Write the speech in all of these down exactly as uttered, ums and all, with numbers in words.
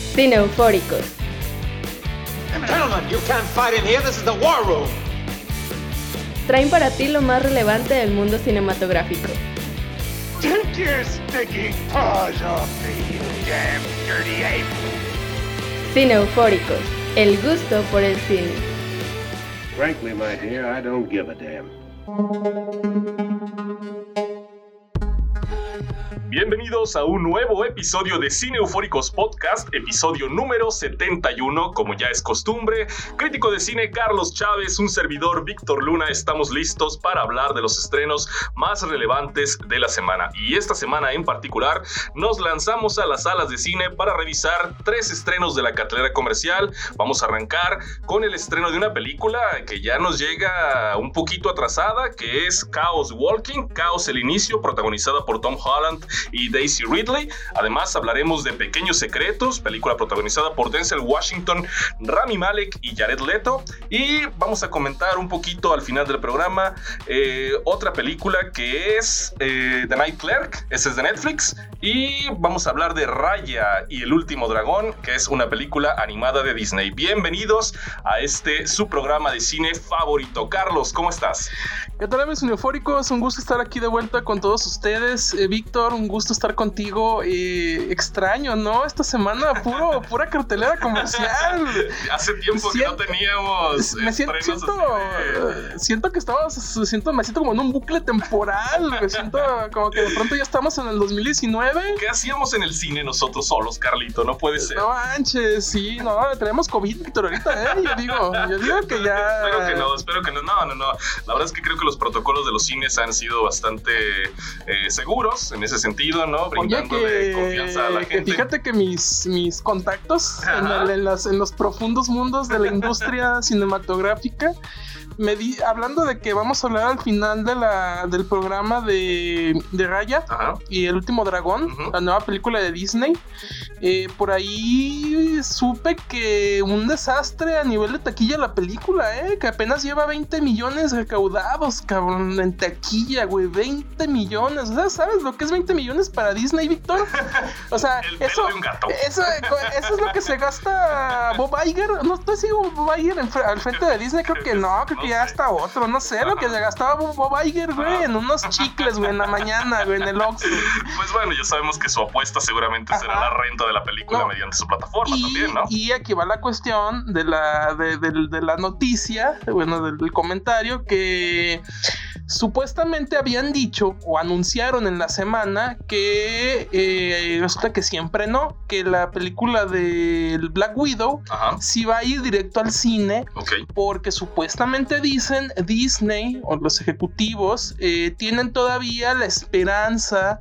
Cineufóricos. Gentlemen, you can't fight in here. This is the war room. Traen para ti lo más relevante del mundo cinematográfico. Take your sticky paws off me, you damn dirty ape. Cineufóricos. El gusto por el cine. Frankly, my dear, I don't give a damn. Bienvenidos a un nuevo episodio de Cineufóricos Podcast, episodio número setenta y uno, como ya es costumbre. Crítico de cine Carlos Chávez, un servidor Víctor Luna, estamos listos para hablar de los estrenos más relevantes de la semana. Y esta semana en particular nos lanzamos a las salas de cine para revisar tres estrenos de la cartelera comercial. Vamos a arrancar con el estreno de una película que ya nos llega un poquito atrasada, que es Chaos Walking, Chaos el Inicio, protagonizada por Tom Holland y Daisy Ridley. Además hablaremos de Pequeños Secretos, película protagonizada por Denzel Washington, Rami Malek y Jared Leto. Y vamos a comentar un poquito al final del programa eh, otra película que es eh, The Night Clerk, esa es de Netflix. Y vamos a hablar de Raya y el Último Dragón, que es una película animada de Disney. Bienvenidos a este su programa de cine favorito. Carlos, ¿cómo estás? ¿Qué tal, amigos cineufóricos? Un gusto estar aquí de vuelta con todos ustedes. Eh, Víctor, un gusto estar contigo. Eh, extraño, ¿no? Esta semana puro, pura cartelera comercial. Hace tiempo siento, que no teníamos me siento, siento, de... siento que estamos, siento, me siento como en un bucle temporal. Me siento como que de pronto ya estamos en el dos mil diecinueve. ¿Qué hacíamos en el cine nosotros solos, Carlito? No puede ser. No manches, sí, no, tenemos COVID, Víctor, ahorita, ¿eh? Yo digo, yo digo que ya... Espero que no, espero que no, no, no, no. La verdad es que creo que los protocolos de los cines han sido bastante eh, seguros en ese sentido, ¿no? Brindándole que, confianza a la gente. Que fíjate que mis, mis contactos en, el, en, las, en los profundos mundos de la industria cinematográfica, me di, hablando de que vamos a hablar al final de la, del programa de, de Raya Ajá. y El Último Dragón, uh-huh. la nueva película de Disney, eh, por ahí supe que un desastre a nivel de taquilla la película, eh, que apenas lleva veinte millones recaudados, cabrón, en taquilla, güey, veinte millones, o sea, ¿sabes lo que es veinte millones para Disney, Víctor? O sea, El eso, de un gato. Eso, eso es lo que se gasta Bob Iger, no estoy seguro Bob Iger en, al frente de Disney, creo que no, creo que ya hasta otro, no sé, lo que se gastaba Bob Iger, güey, en unos chicles, güey, en la mañana, güey, en el Oxxo. Pues bueno, ya sabemos que su apuesta seguramente Ajá. será la renta de la película no. mediante su plataforma y, también, ¿no? Y aquí va la cuestión de la, de, de, de la noticia, bueno, del, del comentario que supuestamente habían dicho o anunciaron en la semana que eh, resulta que siempre no, que la película de Black Widow Ajá. sí va a ir directo al cine, okay. porque supuestamente dicen Disney o los ejecutivos eh, tienen todavía la esperanza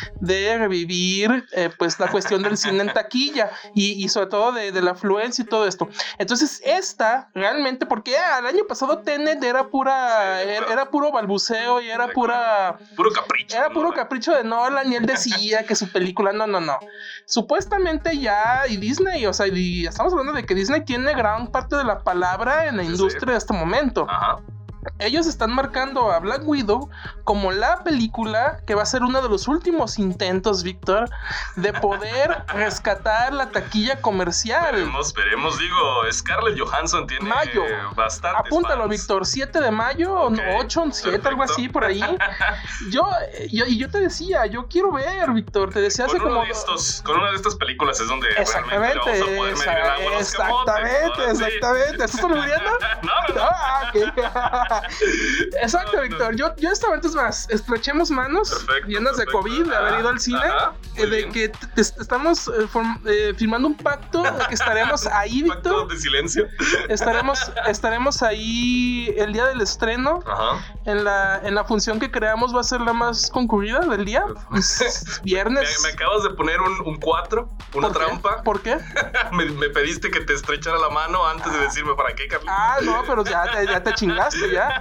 de revivir eh, pues la cuestión del cine en taquilla y, y sobre todo de, de la afluencia y todo esto. Entonces esta realmente, porque ah, el año pasado Tenet era pura sí, era, era puro balbuceo y era pura puro capricho era puro capricho de Nolan y él decía que su película no no no supuestamente ya y Disney, o sea, y estamos hablando de que Disney tiene gran parte de la palabra en la industria sí. de este momento. Ajá. Ellos están marcando a Black Widow como la película que va a ser uno de los últimos intentos, Víctor, de poder rescatar la taquilla comercial. Veremos, veremos, digo, Scarlett Johansson tiene mayo. bastantes Apúntalo, fans. Víctor, siete de mayo, okay. ocho, siete, algo así por ahí. Yo, yo, y yo te decía, yo quiero ver, Víctor, te decía hace con como... Uno de estos, con una de estas películas es donde realmente vamos a poder medir el agua a los Exactamente, camotes, ¿no? exactamente. ¿Estás olvidando? No, no, no. Ah, okay. Exacto, Víctor. Yo, yo esta vez más, estrechemos manos, perfecto, llenas de perfecto. COVID, de haber ido al cine, Ajá, eh, de bien. que t- t- estamos eh, form- eh, firmando un pacto, de que estaremos ahí, Víctor. Pacto de silencio. Estaremos, estaremos ahí el día del estreno. Ajá. En la, en la función que creamos va a ser la más concurrida del día. Es viernes. Me, me acabas de poner un cuatro, una ¿Por trampa. ¿Por qué? me, me pediste que te estrechara la mano antes de decirme para qué, Carlos. Ah, no, pero ya te, ya te chingaste, ya.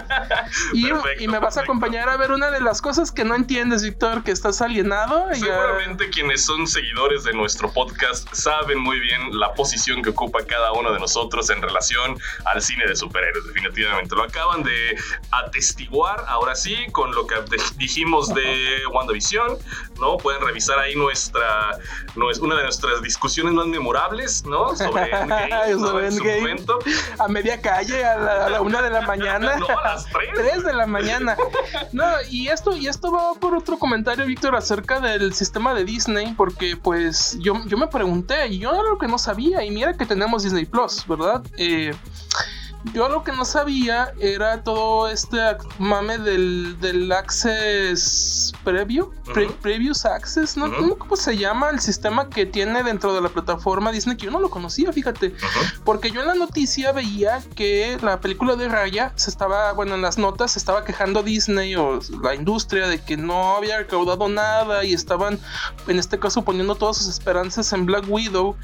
y, Perfecto, y me vas a perfecto. acompañar a ver una de las cosas que no entiendes, Víctor, que estás alienado. y, Seguramente quienes son seguidores de nuestro podcast saben muy bien la posición que ocupa cada uno de nosotros en relación al cine de superhéroes. Definitivamente lo acaban de atestiguar ahora sí con lo que dijimos de WandaVision, ¿no? Pueden revisar ahí nuestra, una de nuestras discusiones más memorables, ¿no? Sobre Endgame, ¿no? Sobre En su Endgame. momento. A media calle, a la, a la una de la mañana. No, a las tres. Tres de la mañana. No, y esto, y esto va por otro comentario, Víctor, acerca del sistema de Disney, porque pues yo, yo me pregunté, y yo era lo que no sabía, y mira que tenemos Disney Plus, ¿verdad? Eh, yo lo que no sabía era todo este mame del, del Access Preview, pre, Uh-huh. Previous Access, ¿no? Uh-huh. ¿Cómo se llama el sistema que tiene dentro de la plataforma Disney? Que yo no lo conocía, fíjate. Uh-huh. Porque yo en la noticia veía que la película de Raya se estaba, bueno, en las notas se estaba quejando Disney o la industria de que no había recaudado nada y estaban, en este caso, poniendo todas sus esperanzas en Black Widow.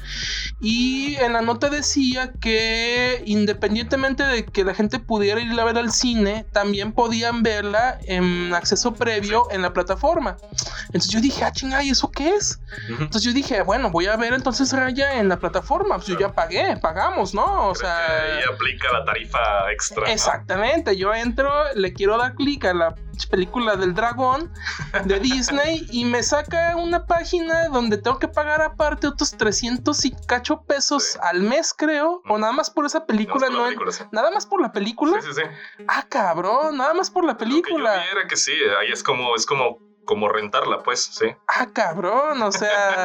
Y en la nota decía que independientemente de que la gente pudiera ir a ver al cine, también podían verla en acceso previo en la plataforma. Entonces yo dije, ah, chinga, ¿y eso qué es? Uh-huh. Entonces yo dije, bueno, voy a ver entonces Raya en la plataforma. Pues yo ya pagué, pagamos, ¿no? O Creo sea, que ahí aplica la tarifa extra, ¿no? exactamente, yo entro, le quiero dar clic a la película del dragón de Disney y me saca una página donde tengo que pagar aparte otros trescientos y cacho pesos Sí. al mes, creo, o nada más por esa película. Nada más por la no película, sí. Nada más por la película. Sí, sí, sí. Ah, cabrón, nada más por la Lo que yo película. vi era que sí, ahí es como, es como, como rentarla, pues, sí. Ah, cabrón, o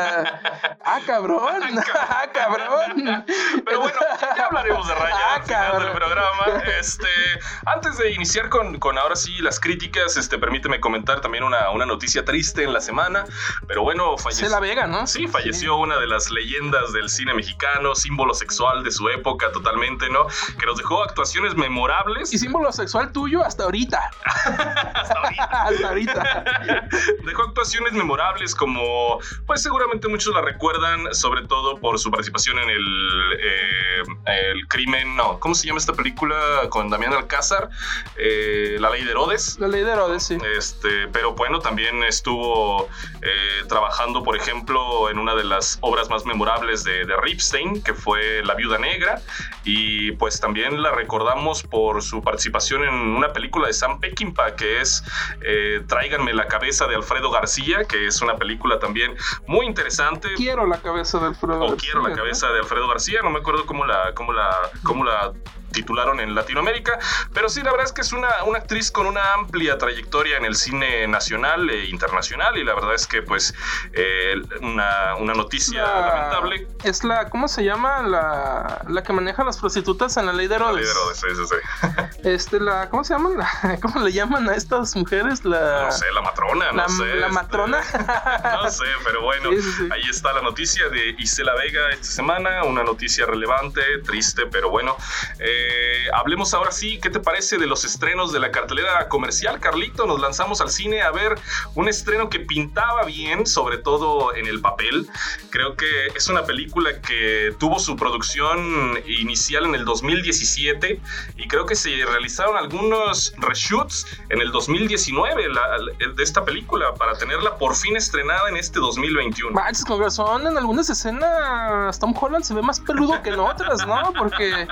sea, ah, cabrón, ah, cabrón. Pero bueno, ya hablaremos de Raya Ah, al final cabrón. del programa. Este, antes de iniciar con, con ahora sí las críticas, este, permíteme comentar también una, una noticia triste en la semana. Pero bueno, falleció. La Vega, ¿no? Sí, falleció una de las leyendas del cine mexicano, símbolo sexual de su época totalmente, ¿no? Que nos dejó actuaciones memorables. Y símbolo sexual tuyo hasta ahorita. Hasta ahorita. Hasta ahorita. Dejó actuaciones memorables como, pues seguramente muchos la recuerdan, sobre todo por su participación en el, eh, el crimen, no, ¿cómo se llama esta película con Damián Alcázar? Eh, La Ley de Herodes. La Ley de Herodes, sí. Este, pero bueno, también estuvo eh, trabajando, por ejemplo, en una de las obras más memorables de, de Ripstein, que fue La Viuda Negra, y pues también la recordamos por su participación en una película de Sam Peckinpah, que es eh, Tráiganme la cabeza de Alfredo García, que es una película también muy interesante. Quiero la cabeza de Alfredo O García, quiero la ¿no? cabeza de Alfredo García, no me acuerdo cómo la, cómo la, cómo la titularon en Latinoamérica, pero sí, la verdad es que es una, una actriz con una amplia trayectoria en el cine nacional e internacional, y la verdad es que pues eh, una, una noticia La- lamentable. Es la, ¿cómo se llama? La, la que maneja a las prostitutas en La Ley de La Herodes. Ley de Herodes, sí, sí, sí. Este, la, ¿cómo se llama? La- ¿Cómo le llaman a estas mujeres? La, No sé, la matrona, la, no sé. la este, matrona. No sé, pero bueno, Sí, sí, sí. ahí está la noticia de Isela Vega esta semana, una noticia relevante, triste, pero bueno. Eh, hablemos ahora sí, ¿qué te parece de los estrenos de la cartelera comercial, Carlito? Nos lanzamos al cine a ver un estreno que pintaba bien, sobre todo en el papel. Creo que es una película que tuvo su producción inicial en el dos mil diecisiete y creo que se realizaron algunos reshoots en el dos mil diecinueve la, la, de esta película para tenerla por fin estrenada en este dos mil veintiuno. Manches, con razón, en algunas escenas Tom Holland se ve más peludo que en otras, ¿no? Porque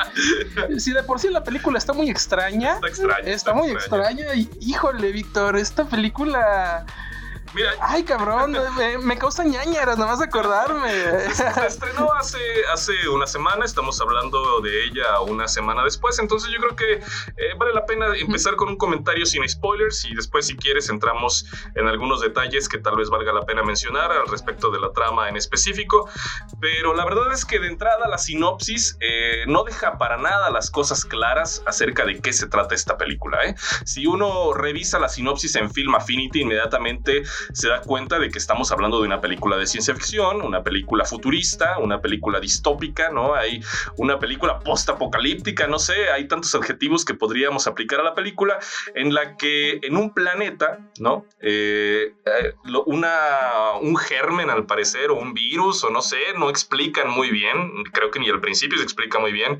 si de por sí la película está muy extraña, Está extraña, está, está muy extraña. extraña. Y, híjole, Víctor, esta película... Mira, Ay, cabrón, me, me causa ñañaras nomás de acordarme. se estrenó hace, hace una semana, estamos hablando de ella una semana después, entonces yo creo que eh, vale la pena empezar con un comentario sin spoilers y después, si quieres, entramos en algunos detalles que tal vez valga la pena mencionar al respecto de la trama en específico, pero la verdad es que de entrada la sinopsis eh, no deja para nada las cosas claras acerca de qué se trata esta película, ¿eh? Si uno revisa la sinopsis en Film Affinity, inmediatamente se da cuenta de que estamos hablando de una película de ciencia ficción, una película futurista, una película distópica, ¿no? Hay una película post-apocalíptica, no sé, hay tantos adjetivos que podríamos aplicar a la película, en la que en un planeta, ¿no? Eh, eh, una, un germen, al parecer, o un virus, o no sé, no explican muy bien, creo que ni al principio se explica muy bien,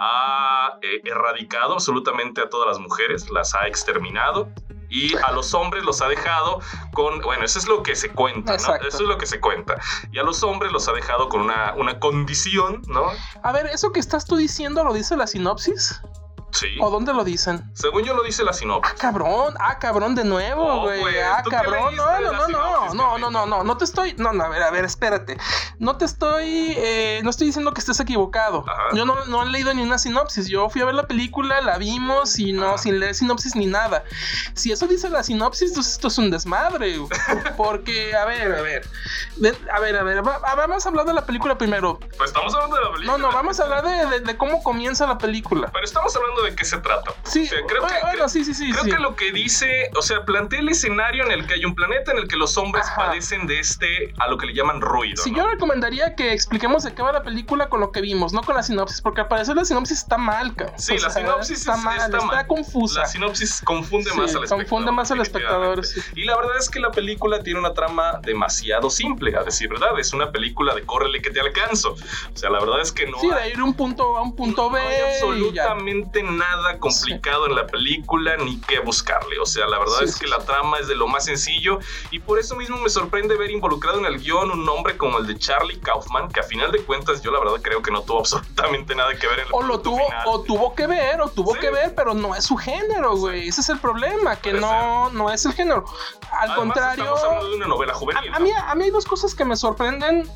ha eh, erradicado absolutamente a todas las mujeres, las ha exterminado, y a los hombres los ha dejado con, bueno, eso es lo que se cuenta, ¿no? Eso es lo que se cuenta. Y a los hombres los ha dejado con una, una condición, ¿no? A ver, ¿eso que estás tú diciendo lo dice la sinopsis? Sí. ¿O dónde lo dicen? Según yo lo dice la sinopsis. Ah, cabrón, ah, cabrón, de nuevo, güey. Oh, ah, cabrón, no, no, no, no, no, no, no, no, no te estoy, no, no, a ver, a ver, espérate. No te estoy, eh, no estoy diciendo que estés equivocado. Ajá. Yo no, no he leído ni una sinopsis. Yo fui a ver la película, la vimos y no, Ajá. sin leer sinopsis ni nada. Si eso dice la sinopsis, entonces esto es un desmadre, güey. Porque, a ver, a ver, de, a ver, a ver, va, vamos a hablar de la película primero. Pues estamos hablando de la película. No, no, vamos a hablar de, de, de cómo comienza la película. Pero estamos hablando de qué se trata. Sí, o sea, creo bueno, que, bueno, creo, sí, sí, sí. Creo sí. que lo que dice, o sea, plantea el escenario en el que hay un planeta en el que los hombres Ajá. padecen de este, a lo que le llaman ruido. Sí, ¿no? yo recomendaría que expliquemos de qué va la película con lo que vimos, no con la sinopsis, porque al parecer la sinopsis está mal, cabrón. Sí, o sea, la sinopsis está es, mal, está, está mal. confusa. La sinopsis confunde sí, más al espectador. Confunde más al espectador, sí. Y la verdad es que la película tiene una trama demasiado simple, a decir verdad. Es una película de córrele que te alcanzo. O sea, la verdad es que no. Sí, hay, de ir de un punto A a un punto B. No hay absolutamente nada complicado sí. en la película ni que buscarle. O sea, la verdad sí, es que sí. la trama es de lo más sencillo y por eso mismo me sorprende ver involucrado en el guión un nombre como el de Charlie Kaufman, que a final de cuentas yo la verdad creo que no tuvo absolutamente nada que ver en el o lo tuvo final. O tuvo que ver, o tuvo sí. que ver, pero no es su género, güey. Sí. Ese es el problema, que no, no es el género. Al Además, contrario, estamos hablando de una novela juvenil. A, a, mí, a mí hay dos cosas que me sorprenden.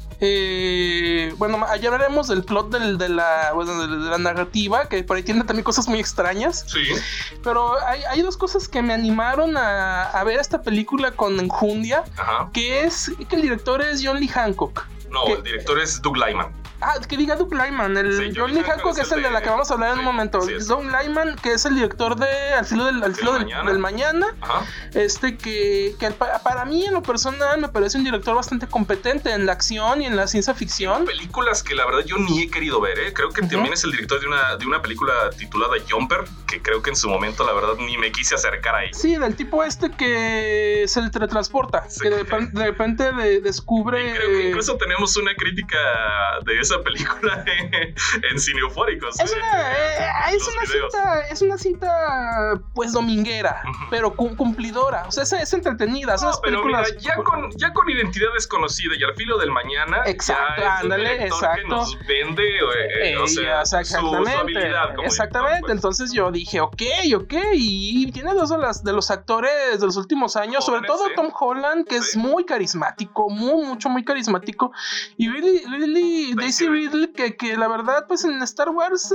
Eh, bueno, ya hablaremos del plot del, de, la, bueno, de, de la narrativa, que por ahí tiene también cosas muy extrañas. Sí. Pero hay, hay dos cosas que me animaron a, a ver esta película con enjundia. Ajá. Que es que el director es John Lee Hancock. No, que, el director es Doug Liman. Ah, que diga Doug Liman. El sí, John Lee Hancock es el de, de la que vamos a hablar sí, en un momento. Sí, Doug Liman, que es el director de Al filo del, al filo del, mañana. del mañana. Ajá. Este que, que para mí en lo personal me parece un director bastante competente en la acción y en la ciencia ficción. Hay películas que la verdad yo ni he querido ver, ¿eh? Creo que uh-huh. también es el director de una, de una película titulada Jumper, que creo que en su momento la verdad ni me quise acercar ahí. Sí, del tipo este que se teletransporta, sí, que de, de repente de, descubre... Y creo que incluso tenemos una crítica de esa película en, en Cine Eufóricos. Es, ¿eh? una, eh, es, una cinta, es una cinta pues dominguera, uh-huh. pero cum- cumplidora. O sea, es, es entretenida. No, pero mira, ya con, ya con Identidad Desconocida y Al filo del mañana, exacto, ya ándale, exacto. Que nos vende, eh, eh, o sea, o sea, su, su habilidad. Como exactamente. director, pues. Entonces yo dije, ok, ok. Y tiene dos de, las, de los actores de los últimos años, Jóvenes, sobre todo ¿sí? Tom Holland, que sí. es muy carismático, muy, mucho, muy carismático. Y Really, really Daisy Ridley, que, que la verdad, pues en Star Wars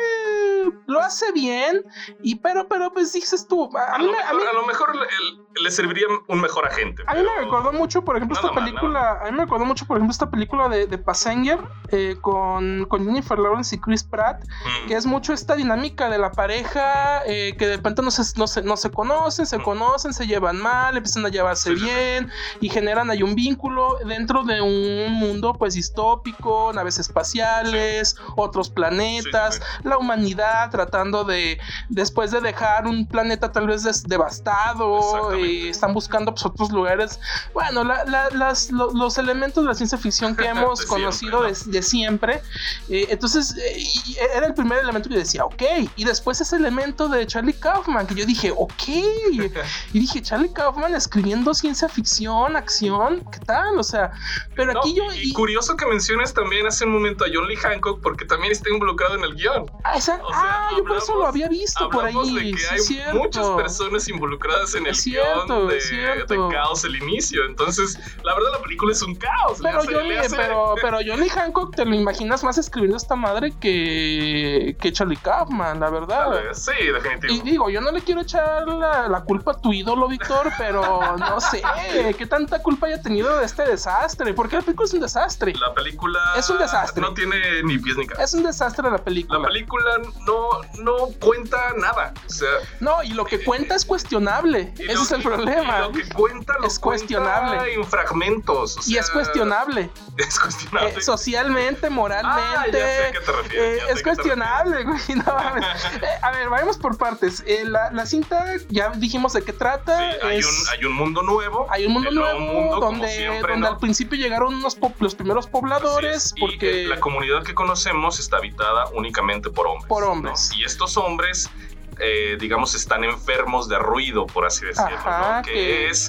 eh, lo hace bien. Y pero, pero pues dices tú, a, a, mí, lo, a, mejor, mí, a lo mejor le, le serviría un mejor agente. A mí me recordó mucho, por ejemplo, esta película. Mal, a mí me recordó mucho, por ejemplo, esta película de, de Passenger eh, con, con Jennifer Lawrence y Chris Pratt, mm. que es mucho esta dinámica de la pareja eh, que de repente no se, no se, no se conocen, se mm. conocen, se llevan mal, empiezan a llevarse sí, bien sí. y generan ahí un vínculo dentro de un mundo pues distópico, naves espaciales, sí. otros planetas, sí, sí. la humanidad tratando de, después de dejar un planeta tal vez des, devastado, eh, están buscando pues, otros lugares. Bueno, la, la, las, lo, los elementos de la ciencia ficción que hemos de conocido siempre, ¿no? de, de siempre. Eh, entonces, eh, era el primer elemento que yo decía, ok. Y después ese elemento de Charlie Kaufman, que yo dije, ok. Y dije, Charlie Kaufman escribiendo ciencia ficción, acción, ¿qué tal? O sea, pero no, aquí yo... Y, y curioso que menciones también hace un momento a John Lee Hancock, porque también está involucrado en el guión. Ah, esa, o sea, ah yo por eso lo había visto por ahí. De que sí, hay cierto. muchas personas involucradas en el es cierto, guión de, de Caos el inicio. Entonces, la verdad, la película es un caos. Pero, hace, Johnny, hace... pero, pero John Lee Hancock te lo imaginas más escribiendo esta madre que, que Charlie Kaufman, la verdad. Vale, sí, definitivo. Y digo, yo no le quiero echar la, la culpa a tu ídolo, Víctor, pero no sé qué tanta culpa haya tenido de este desastre. Porque la película es un desastre. La película es un desastre. No tiene ni pies ni cabeza. Es un desastre la película. La película no, no cuenta nada. O sea, no, y lo que cuenta es cuestionable. Ese lo, es el problema. Y lo que cuenta lo es cuestionable. Cuenta en fragmentos. O sea, y es cuestionable. Es cuestionable. Eh, socialmente, moralmente. Ah, ya sé a qué te refieres. Eh, es cuestionable, güey. No, eh, a ver, vayamos por partes. Eh, la, la cinta, ya dijimos de qué trata. Sí, hay, es, un, hay un mundo nuevo. Hay un mundo nuevo mundo, donde, siempre, donde ¿no? al principio llegaron unos po- los primeros pobladores. Y porque la comunidad que conocemos está habitada únicamente por hombres. Por hombres. ¿no? Y estos hombres, eh, digamos, están enfermos de ruido, por así decirlo. Ajá, ¿no? que, que es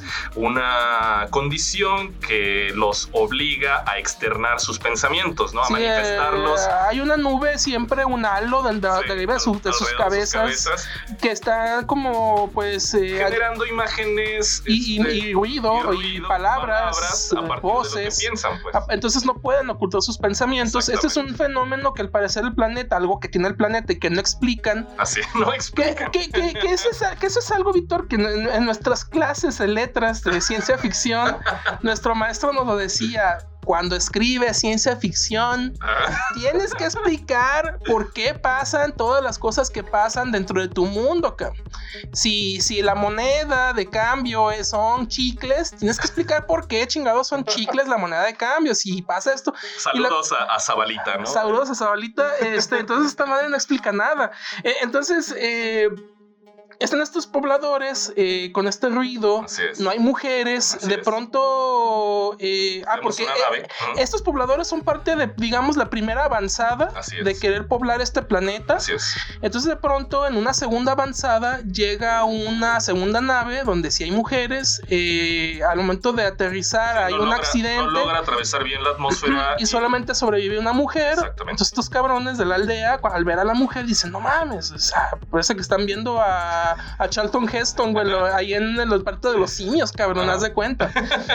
una condición que los obliga a externar sus pensamientos, ¿no? A sí, manifestarlos. Eh, hay una nube, siempre un halo de, de, Sí, de arriba de, su, de sus cabezas, sus cabezas que está como pues eh, generando imágenes y, este, y, y, ruido, y ruido, y palabras, palabras a partir voces, de lo que piensan, pues. Entonces no pueden ocultar sus pensamientos. Este es un fenómeno que al parecer el planeta, algo que tiene el planeta y que no explican. Así, no explican. Que, que, que, que, eso, es, que eso es algo, Víctor, que en, en nuestras clases de letras de ciencia ficción, nuestro maestro nos lo decía. Cuando escribes ciencia ficción, tienes que explicar por qué pasan todas las cosas que pasan dentro de tu mundo, cabrón. Si, si la moneda de cambio es, son chicles, tienes que explicar por qué chingados son chicles la moneda de cambio. Si pasa esto. Saludos la, a, a Zabalita, ¿no? Saludos a Zabalita. Este, entonces esta madre no explica nada. Eh, entonces, eh. Están estos pobladores eh, con este ruido, no hay mujeres, Así de es. pronto... Eh, ah, porque eh, uh-huh. estos pobladores son parte de, digamos, la primera avanzada de querer poblar este planeta. Así es. Entonces de pronto en una segunda avanzada llega una segunda nave donde sí hay mujeres, eh, al momento de aterrizar sí, hay no un logra, accidente. No logra atravesar bien la atmósfera. Y, y solamente sobrevive una mujer. Entonces estos cabrones de la aldea, al ver a la mujer, dicen, no mames, o sea, parece que están viendo a... a Charlton Heston, güey, lo, ahí en, en los partos de los simios, cabrón, haz de cuenta.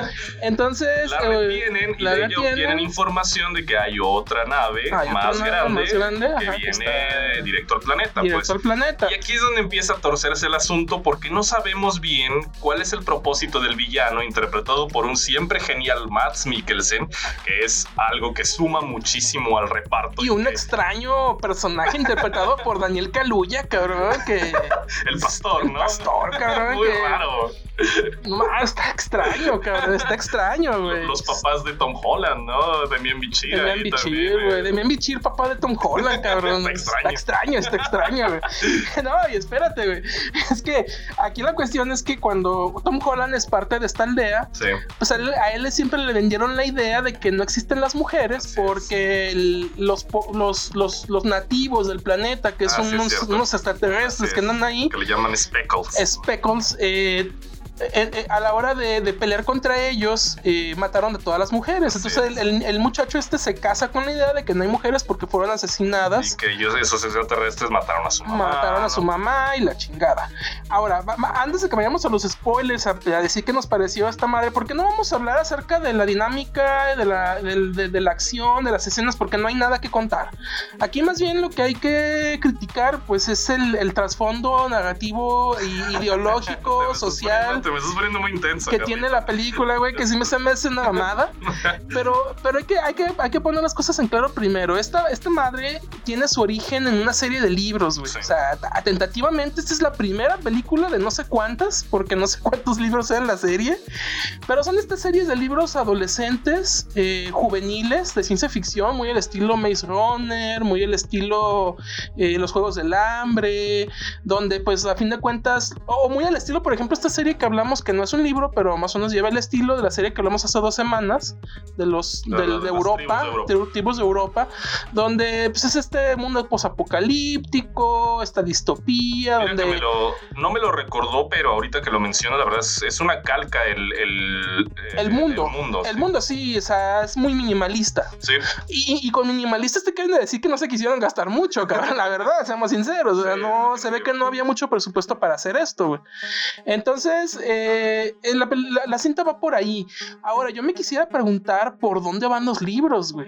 Entonces la retienen eh, y la de ello obtienen información de que hay otra nave, hay más, otra grande, nave más grande que ajá, viene que directo al planeta. Directo pues. al planeta. Y aquí es donde empieza a torcerse el asunto porque no sabemos bien cuál es el propósito del villano interpretado por un siempre genial Mads Mikkelsen, que es algo que suma muchísimo al reparto. Y un que... extraño personaje interpretado por Daniel Kaluuya, cabrón, que... el pastor, el ¿no? pastor, cabrón. Muy que... raro. No, está extraño, cabrón, está extraño, güey. Los papás de Tom Holland, ¿no? Demian Bichir. Demian Bichir, güey. Demian Bichir, papá de Tom Holland, cabrón. Está extraño. Está extraño, está extraño, güey. No, y espérate, güey. Es que aquí la cuestión es que cuando Tom Holland es parte de esta aldea, sí. pues a él, a él siempre le vendieron la idea de que no existen las mujeres Así porque el, los, los, los, los nativos del planeta, que son unos, unos extraterrestres Así que andan ahí, que le llaman Speckles. Speckles, eh. Eh, eh, a la hora de, de pelear contra ellos eh, mataron a todas las mujeres. Así Entonces el, el, el muchacho este se casa con la idea de que no hay mujeres porque fueron asesinadas y que ellos, esos extraterrestres, mataron a su mamá mataron a su ¿no? mamá y la chingada. Ahora, va, va, antes de que vayamos a los spoilers, a, a decir qué nos pareció esta madre, porque no vamos a hablar acerca de la dinámica, de la, de, de, de la acción, de las escenas, porque no hay nada que contar. Aquí más bien lo que hay que criticar pues es el, el trasfondo narrativo y ideológico, social Te me estás poniendo muy intenso. Que Carly. tiene la película, güey, que sí me se me hace una mamada. Pero, pero hay que, hay que, hay que poner las cosas en claro primero. Esta, esta madre tiene su origen en una serie de libros, güey. Sí. O sea, tentativamente esta es la primera película de no sé cuántas, porque no sé cuántos libros eran la serie. Pero son estas series de libros adolescentes, eh, juveniles, de ciencia ficción, muy al estilo Maze Runner, muy al estilo eh, Los Juegos del Hambre, donde pues a fin de cuentas, o muy al estilo, por ejemplo, esta serie que hablamos, que no es un libro, pero más o menos lleva el estilo de la serie que hablamos hace dos semanas, de los de, de, de, de Europa, de tribus de Europa, donde pues es este mundo posapocalíptico, esta distopía. Mira donde me lo, no me lo recordó, pero ahorita que lo menciono, la verdad es, es una calca el, el, el mundo. El mundo, el sí. mundo sí, o sea, es muy minimalista. Sí. Y, y con minimalistas te quieren decir que no se quisieron gastar mucho, cabrón, la verdad, seamos sinceros. O sea, no, se ve que no había mucho presupuesto para hacer esto, güey. Entonces, eh, la, la, la cinta va por ahí. Ahora, yo me quisiera preguntar por dónde van los libros, güey. O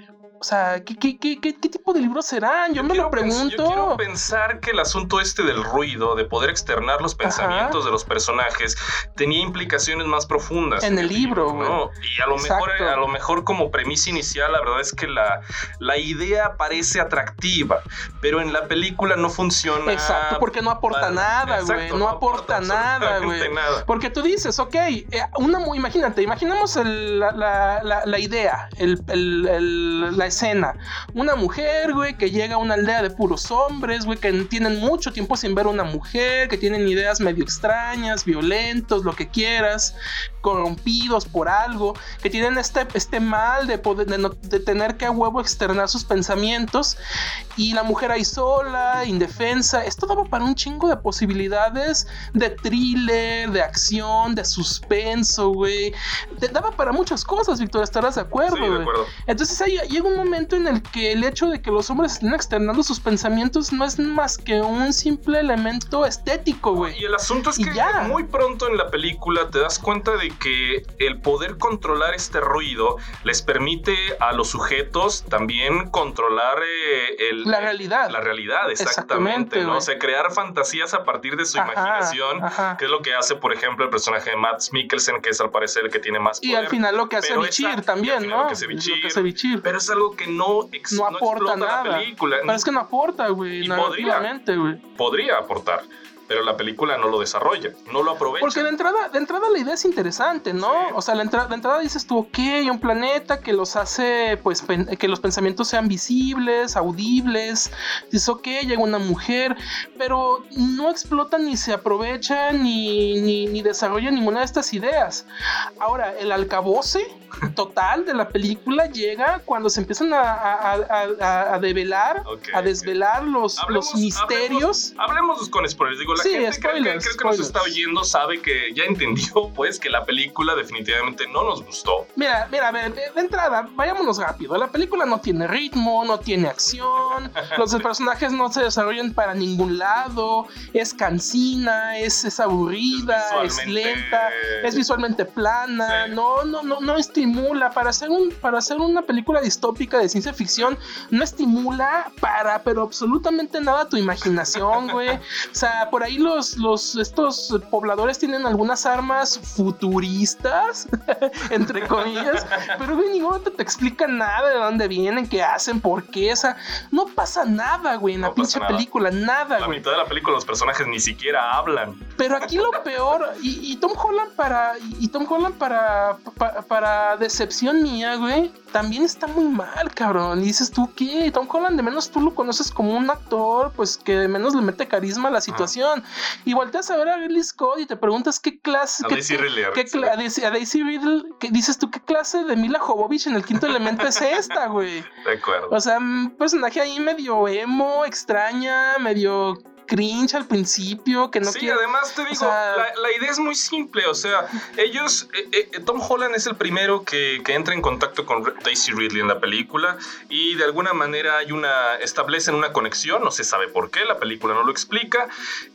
O sea, ¿qué, qué, qué, qué, qué tipo de libros serán? Yo, yo me lo pregunto. Pens- yo quiero pensar que el asunto este del ruido, de poder externar los pensamientos Ajá. de los personajes, tenía implicaciones más profundas. En, en el, el libro, güey. ¿no? Y a lo, mejor, a lo mejor como premisa inicial, la verdad es que la, la idea parece atractiva, pero en la película no funciona. Exacto, porque no aporta para, nada, güey. No, no aporta, aporta nada, güey. Porque tú dices, ok, una, imagínate, imaginemos el, la, la, la, la idea, el, el, el, la escena. Una mujer, güey, que llega a una aldea de puros hombres, güey, que tienen mucho tiempo sin ver a una mujer, que tienen ideas medio extrañas, violentos, lo que quieras, corrompidos por algo, que tienen este, este mal de, poder, de, no, de tener que a huevo externar sus pensamientos, y la mujer ahí sola, indefensa. Esto daba para un chingo de posibilidades de thriller, de acción, de suspenso, güey. Daba para muchas cosas, Víctor, ¿estarás de acuerdo? Sí, de acuerdo. Entonces ahí llega un momento en el que el hecho de que los hombres estén externando sus pensamientos no es más que un simple elemento estético, güey. Y el asunto es y que ya. muy pronto en la película te das cuenta de que el poder controlar este ruido les permite a los sujetos también controlar eh, el, la realidad. La realidad, exactamente, ¿no? O sea, crear fantasías a partir de su ajá, imaginación, ajá. que es lo que hace, por ejemplo, el personaje de Mads Mikkelsen, que es al parecer el que tiene más poder. Y al final lo que hace Bichir también, ¿no? Lo que hace Bichir, lo que hace Bichir. Pero es algo que no, ex, no aporta no nada. La película. Pero es que no aporta, güey, narrativamente, güey. Podría aportar, pero la película no lo desarrolla, no lo aprovecha. Porque de entrada, de entrada la idea es interesante, ¿no? Sí. O sea, la entrada, de entrada dices tú, ok, un planeta que los hace, pues, pen, que los pensamientos sean visibles, audibles. Dices, ok, llega una mujer, pero no explota ni se aprovecha ni, ni, ni desarrolla ninguna de estas ideas. Ahora, el alcaboce total de la película llega cuando se empiezan a, a, a, a develar, okay, a desvelar okay. los, hablemos, los misterios. Hablemos, hablemos con spoilers, digo, la sí, gente spoilers, que, que, que nos está oyendo sabe que ya entendió, pues, que la película definitivamente no nos gustó. Mira, mira, a ver, de, de entrada, vayámonos rápido. La película no tiene ritmo, no tiene acción, los personajes no se desarrollan para ningún lado, es cansina, es, es aburrida, es lenta, es visualmente plana, sí. no, no, no, no estimula. Para hacer, un, para hacer una película distópica de ciencia ficción, no estimula para, pero absolutamente nada tu imaginación, güey. O sea, por ahí los, los, estos pobladores tienen algunas armas futuristas, entre comillas, pero güey, ninguno te, te explica nada de dónde vienen, qué hacen, por qué, o sea, no pasa nada, güey, en no la pinche nada. película, nada, la güey. La mitad de la película los personajes ni siquiera hablan. Pero aquí lo peor, y, y Tom Holland para, y Tom Holland para, para, para decepción mía, güey, también está muy mal, cabrón. Y dices tú, ¿qué? Tom Holland, de menos tú lo conoces como un actor, pues que de menos le mete carisma a la situación. Ah. Y volteas a ver a Ridley Scott y te preguntas qué clase... A qué, Daisy Ridley. Qué, qué, a, Daisy, a Daisy Ridley, que dices tú, ¿qué clase de Mila Jovovich en El Quinto Elemento es esta, güey? De acuerdo. O sea, un personaje ahí medio emo, extraña, medio... cringe al principio, que no sí, quiere... además te digo, o sea, la, la idea es muy simple, o sea, ellos, eh, eh, Tom Holland es el primero que, que entra en contacto con Daisy Ridley en la película y de alguna manera hay una, establecen una conexión, no se sabe por qué, la película no lo explica,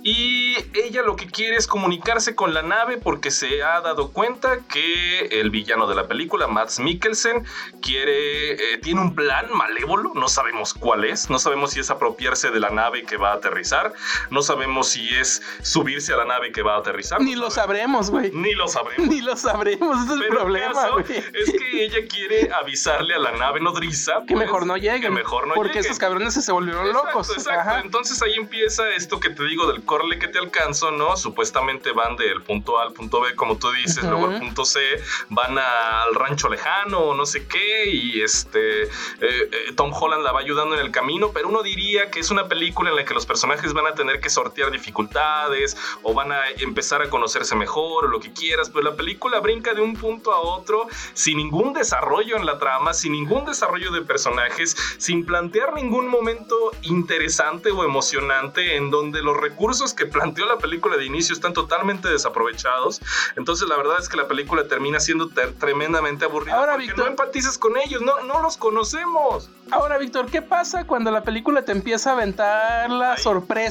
y ella lo que quiere es comunicarse con la nave porque se ha dado cuenta que el villano de la película, Mads Mikkelsen, quiere, eh, tiene un plan malévolo, no sabemos cuál es, no sabemos si es apropiarse de la nave que va a aterrizar, no sabemos si es subirse a la nave que va a aterrizar. Ni lo sabremos, güey. Ni lo sabremos. Ni lo sabremos, ese es el problema, güey. Es que ella quiere avisarle a la nave nodriza. Que pues, mejor no lleguen. Que mejor no porque lleguen. esos cabrones se volvieron exacto, locos. Exacto, Ajá. Entonces ahí empieza esto que te digo del corle que te alcanzo, ¿no? Supuestamente van del punto A al punto B, como tú dices, uh-huh. luego al punto C, van a, al rancho lejano o no sé qué, y este eh, eh, Tom Holland la va ayudando en el camino, pero uno diría que es una película en la que los personajes van a tener que sortear dificultades o van a empezar a conocerse mejor o lo que quieras, pero la película brinca de un punto a otro sin ningún desarrollo en la trama, sin ningún desarrollo de personajes, sin plantear ningún momento interesante o emocionante en donde los recursos que planteó la película de inicio están totalmente desaprovechados. Entonces la verdad es que la película termina siendo ter- tremendamente aburrida. Ahora, porque Víctor, no empatizas con ellos, no, no los conocemos. Ahora, Víctor, ¿qué pasa cuando la película te empieza a aventar la Ay. sorpresa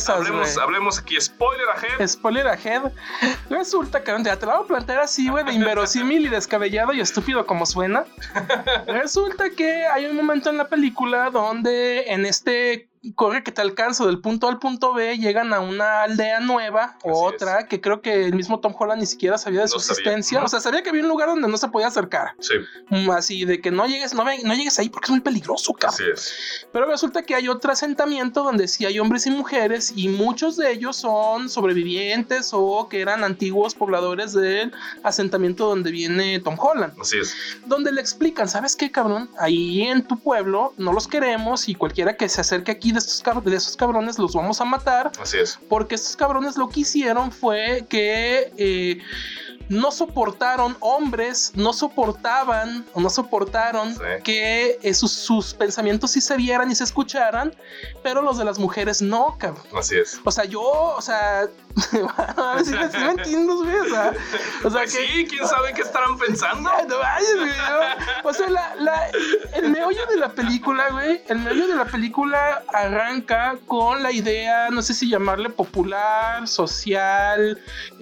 cosas, hablemos, güey. hablemos aquí, spoiler ahead. Spoiler ahead. Resulta que ya te la voy a plantear así, güey, de inverosímil y descabellado y estúpido como suena. Resulta que hay un momento en la película donde en este corre que te alcanzo del punto A al punto B llegan a una aldea nueva, o otra, es. que creo que el mismo Tom Holland ni siquiera sabía de no su sabía. existencia. ¿No? O sea, sabía que había un lugar donde no se podía acercar. Sí. Así de que no llegues, no, no llegues ahí porque es muy peligroso, cabrón. Así es. Pero resulta que hay otro asentamiento donde sí hay hombres y mujeres, y muchos de ellos son sobrevivientes o que eran antiguos pobladores del asentamiento donde viene Tom Holland. Así es. Donde le explican, ¿sabes qué, cabrón? Ahí en tu pueblo no los queremos y cualquiera que se acerque aquí de estos, cab- de esos cabrones los vamos a matar. Así es. Porque estos cabrones lo que hicieron fue que eh, no soportaron hombres, no soportaban o no soportaron sí. que eh, sus, sus pensamientos sí se vieran y se escucharan, pero los de las mujeres no, cabrón. Así es. O sea, yo, o sea, a ver si me, si me entiendes, güey. O sea, o sea pues que, sí, quién sabe qué estarán pensando. No vayas, güey. No. O sea, la, la, el meollo de la película, güey, el meollo de la película arranca con la idea, no sé si llamarle popular, social,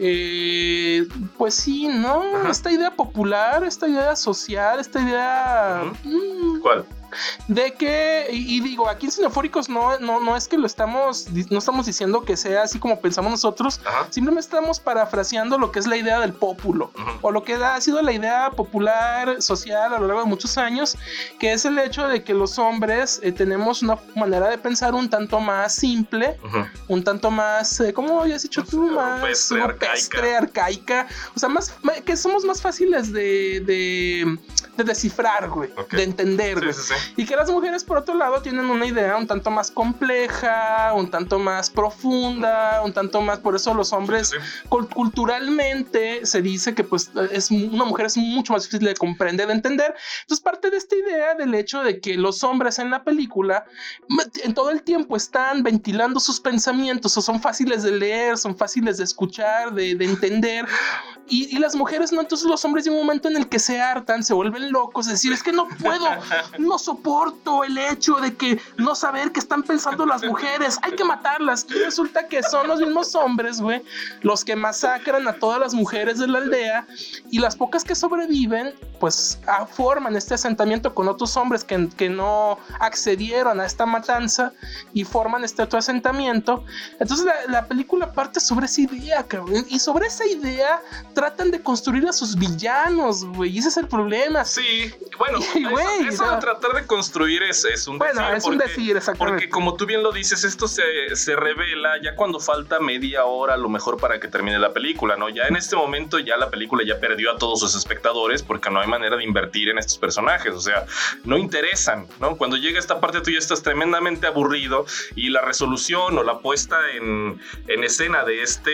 eh, pues sí, ¿no? Ajá. Esta idea popular, esta idea social, esta idea... Uh-huh. ¿Cuál? De que, y, y digo, aquí en Cinefóricos no, no, no es que lo estamos, no estamos diciendo que sea así como pensamos nosotros, Ajá. simplemente estamos parafraseando lo que es la idea del pópulo, uh-huh. o lo que ha sido la idea popular, social a lo largo de muchos años, que es el hecho de que los hombres eh, tenemos una manera de pensar un tanto más simple, uh-huh. un tanto más, eh, ¿cómo habías dicho tú? Más rupestre, rupestre, arcaica. arcaica, o sea, más, más, que somos más fáciles de, de, de descifrar, güey, okay. de entender, güey. Sí, sí, sí. Y que las mujeres, por otro lado, tienen una idea un tanto más compleja, un tanto más profunda, un tanto más... Por eso los hombres, sí, sí. culturalmente, se dice que pues es una mujer es mucho más difícil de comprender, de entender. Entonces, parte de esta idea del hecho de que los hombres en la película en todo el tiempo están ventilando sus pensamientos, o son fáciles de leer, son fáciles de escuchar, de, de entender... Y, y las mujeres no, entonces los hombres de un momento en el que se hartan, se vuelven locos, es decir, es que no puedo, no soporto el hecho de que no saber qué están pensando las mujeres, hay que matarlas. Y resulta que son los mismos hombres, güey, los que masacran a todas las mujeres de la aldea, y las pocas que sobreviven, pues ah, forman este asentamiento con otros hombres que, que no accedieron a esta matanza y forman este otro asentamiento. Entonces la, la película parte sobre esa idea, cabrón, y sobre esa idea tratan de construir a sus villanos, güey, y ese es el problema. Sí, bueno, y, eso, güey, eso o sea, de tratar de construir es, es un bueno, decir. es porque, un decir, exactamente. Porque como tú bien lo dices, esto se, se revela ya cuando falta media hora a lo mejor para que termine la película, ¿no? Ya en este momento ya la película ya perdió a todos sus espectadores porque no hay manera de invertir en estos personajes, o sea, no interesan, ¿no? Cuando llega esta parte tú ya estás tremendamente aburrido y la resolución o la puesta en, en escena de este,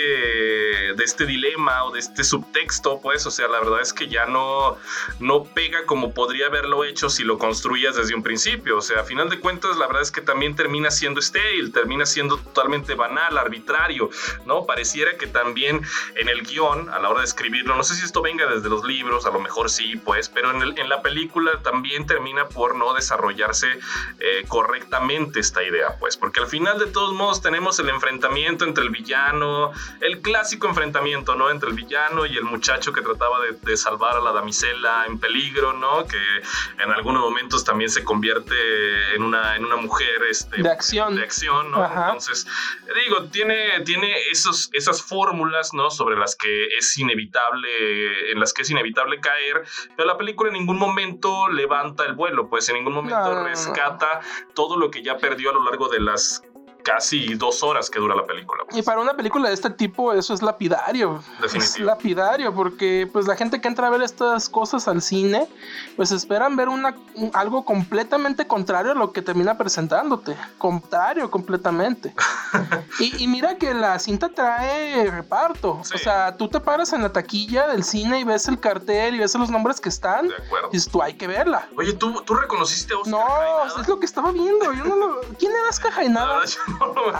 de este dilema o de este subtexto, pues, o sea, la verdad es que ya no, no pega como podría haberlo hecho si lo construías desde un principio. O sea, a final de cuentas, la verdad es que también termina siendo estéril, termina siendo totalmente banal, arbitrario, ¿no? Pareciera que también en el guión, a la hora de escribirlo, no sé si esto venga desde los libros, a lo mejor sí, pues, pero en, el, en la película también termina por no desarrollarse eh, correctamente esta idea, pues, porque al final de todos modos tenemos el enfrentamiento entre el villano, el clásico enfrentamiento, ¿no? Entre el villano y el muchacho que trataba de, de salvar a la damisela en peligro, ¿no? Que en algunos momentos también se convierte en una, en una mujer este, de acción, de acción, ¿no? Ajá. Entonces, digo, tiene, tiene esos, esas fórmulas, ¿no? Sobre las que es inevitable, en las que es inevitable caer, pero la película en ningún momento levanta el vuelo, pues en ningún momento no. rescata todo lo que ya perdió a lo largo de las casi dos horas que dura la película, pues. Y para una película de este tipo eso es lapidario. Definitivo. Es lapidario porque pues la gente que entra a ver estas cosas al cine pues esperan ver una, algo completamente contrario a lo que termina presentándote. Contrario completamente. y, y mira que la cinta trae reparto. Sí. O sea, tú te paras en la taquilla del cine y ves el cartel y ves los nombres que están. De acuerdo. Y dices, tú hay que verla. Oye, ¿tú, tú reconociste a Oscar No, Jaenada? Es lo que estaba viendo. Yo no lo... ¿Quién era Oscar Jaenada? No, no,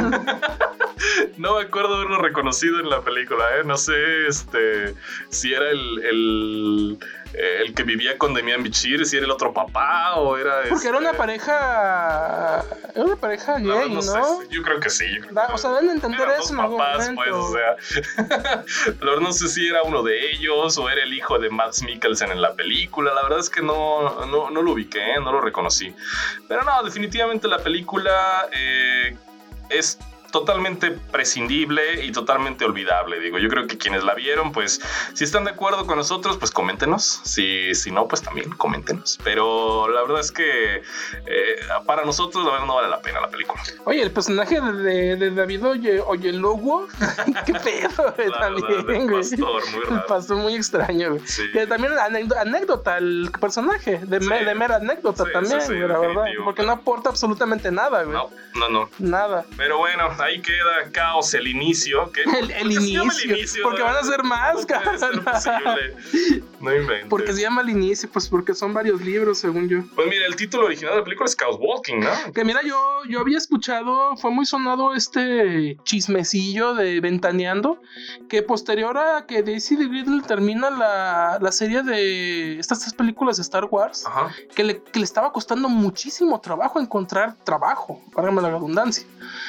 no me acuerdo haberlo reconocido en la película, ¿eh? No sé este, si era el, el, eh, el que vivía con Demian Bichir, si era el otro papá o era... Porque este... era una pareja... Era una pareja gay, ¿no? No, no sé, yo creo que sí. Yo creo da, que o sea, deben entender eran eso dos en algún papás, momento. pues, o sea... Pero no sé si era uno de ellos o era el hijo de Mads Mikkelsen en la película. La verdad es que no, no, no lo ubiqué, no lo reconocí. Pero no, definitivamente la película eh, es totalmente prescindible y totalmente olvidable. Digo, yo creo que quienes la vieron, pues, si están de acuerdo con nosotros, pues coméntenos. Si, si no, pues también coméntenos. Pero la verdad es que eh, para nosotros, la verdad, no vale la pena la película. Oye, el personaje de, de, de David Oye, Oyelowo, qué pedo, güey, también, güey. El pastor, muy raro. El pastor muy extraño, güey. Sí. Que también anécdota, anécdota el personaje, de, Sí. me, de mera anécdota Sí, también, sí, sí, güey, la verdad. definitivo, Porque claro. no aporta absolutamente nada, güey. No, no, no. Nada. Pero bueno, ahí queda Caos, el inicio. ¿Qué? El, el, ¿Por qué se llama inicio, el inicio? porque van a ser más, No puede ser cabrón. posible. No inventes. Porque se llama el inicio, pues porque son varios libros, según yo. Pues mira, el título original de la película es Chaos Walking, ¿no? Que mira, yo, yo había escuchado, fue muy sonado este chismecillo de Ventaneando, que posterior a que Daisy Ridley termina la, la serie de estas tres películas de Star Wars, Ajá. que le, que le estaba costando muchísimo trabajo encontrar trabajo, válgame la redundancia.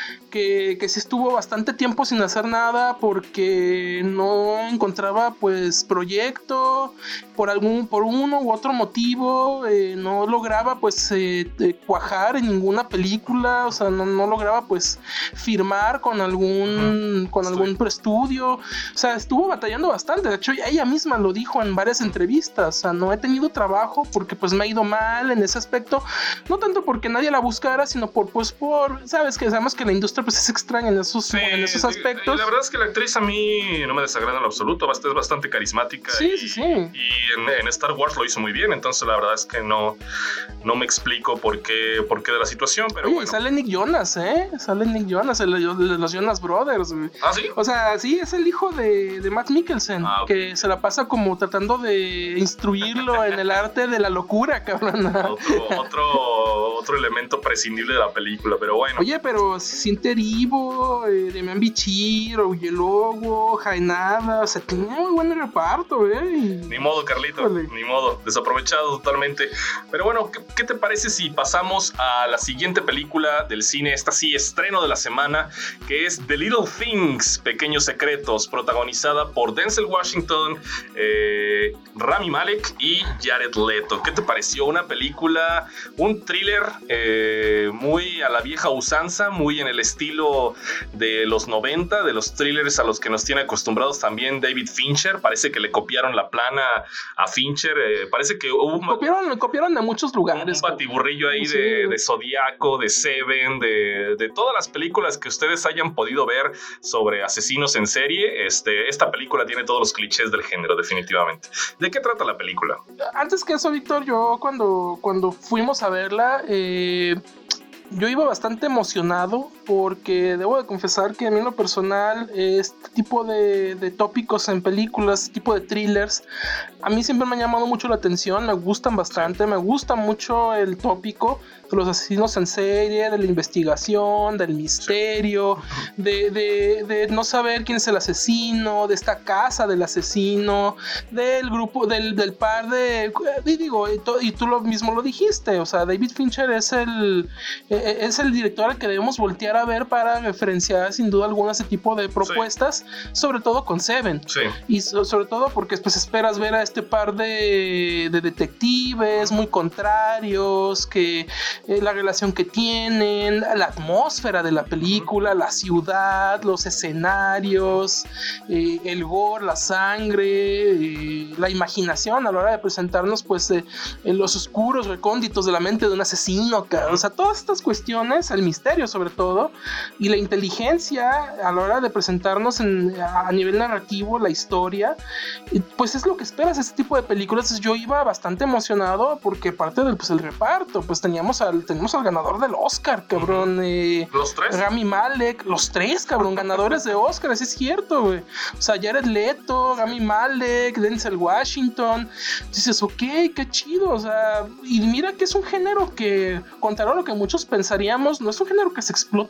Que, que sí estuvo bastante tiempo sin hacer nada porque no encontraba pues proyecto, por algún, por uno u otro motivo, eh, no lograba pues eh, eh, cuajar en ninguna película, o sea, no, no lograba pues firmar con algún, uh-huh. con sí. algún estudio, o sea, estuvo batallando bastante, de hecho ella misma lo dijo en varias entrevistas, o sea, no he tenido trabajo porque pues me ha ido mal en ese aspecto, no tanto porque nadie la buscara, sino por pues por, sabes que sabemos que la industria pues es extraña en esos, sí, en esos aspectos. Y la verdad es que la actriz a mí no me desagrada en lo absoluto, es bastante carismática. Sí, y, sí, sí. Y en, en Star Wars lo hizo muy bien, entonces la verdad es que no, no me explico por qué, por qué de la situación, pero Oye, bueno. y sale Nick Jonas, ¿eh? Sale Nick Jonas, el, el de los Jonas Brothers, güey. ¿Ah, sí? O sea, sí, es el hijo de, de Matt Mikkelsen, ah, okay. que se la pasa como tratando de instruirlo en el arte de la locura, cabrón. Otro, otro, otro elemento prescindible de la película, pero bueno. Oye, pero Cynthia Erivo, eh, Demian Bichir, Oyelowo, Jainada, o sea, tenía muy buen reparto, güey. Ni modo, Carlito, Vale. ni modo, desaprovechado totalmente. Pero bueno, ¿qué, ¿qué te parece si pasamos a la siguiente película del cine? Esta sí, estreno de la semana, que es The Little Things, Pequeños Secretos, protagonizada por Denzel Washington, eh, Rami Malek y Jared Leto. ¿Qué te pareció? Una película, un thriller eh, muy a la vieja usanza, muy en el estilo de los noventa, de los thrillers a los que nos tiene acostumbrados también David Fincher. Parece que le copiaron la plana a Fincher, eh, parece que hubo un, copiaron, copiaron de muchos lugares. un batiburrillo ahí sí. de, de Zodiaco, de Seven, de, de todas las películas que ustedes hayan podido ver sobre asesinos en serie. Este, esta película tiene todos los clichés del género, definitivamente. ¿De qué trata la película? Antes que eso, Víctor, yo cuando, cuando fuimos a verla, eh, yo iba bastante emocionado porque debo de confesar que a mí en lo personal este tipo de, de tópicos en películas, este tipo de thrillers, a mí siempre me han llamado mucho la atención, me gustan bastante, me gusta mucho el tópico de los asesinos en serie, de la investigación, del misterio, de, de, de no saber quién es el asesino, de esta casa del asesino, del grupo, del, del par de... Y digo, y, to, y tú lo mismo lo dijiste, o sea, David Fincher es el, es el director al que debemos voltear a ver para referenciar sin duda alguna ese tipo de propuestas, sí. Sobre todo con Seven. Sí. Y so, sobre todo porque pues esperas ver a este par de, de detectives muy contrarios, que eh, la relación que tienen, la atmósfera de la película, la ciudad, los escenarios, eh, el gore, la sangre, eh, la imaginación a la hora de presentarnos pues eh, en los oscuros recónditos de la mente de un asesino, o sea, todas estas cuestiones, el misterio sobre todo, y la inteligencia a la hora de presentarnos en, a nivel narrativo la historia, pues es lo que esperas de este tipo de películas. Yo iba bastante emocionado porque parte del pues, el reparto, pues teníamos al, teníamos al ganador del Oscar, cabrón. Eh, ¿Los tres? Rami Malek, los tres, cabrón, ganadores de Oscar, es cierto, güey. O sea, Jared Leto, Rami Malek, Denzel Washington. Dices, ok, qué chido, o sea, y mira que es un género que, contrario a lo que muchos pensaríamos, no es un género que se explote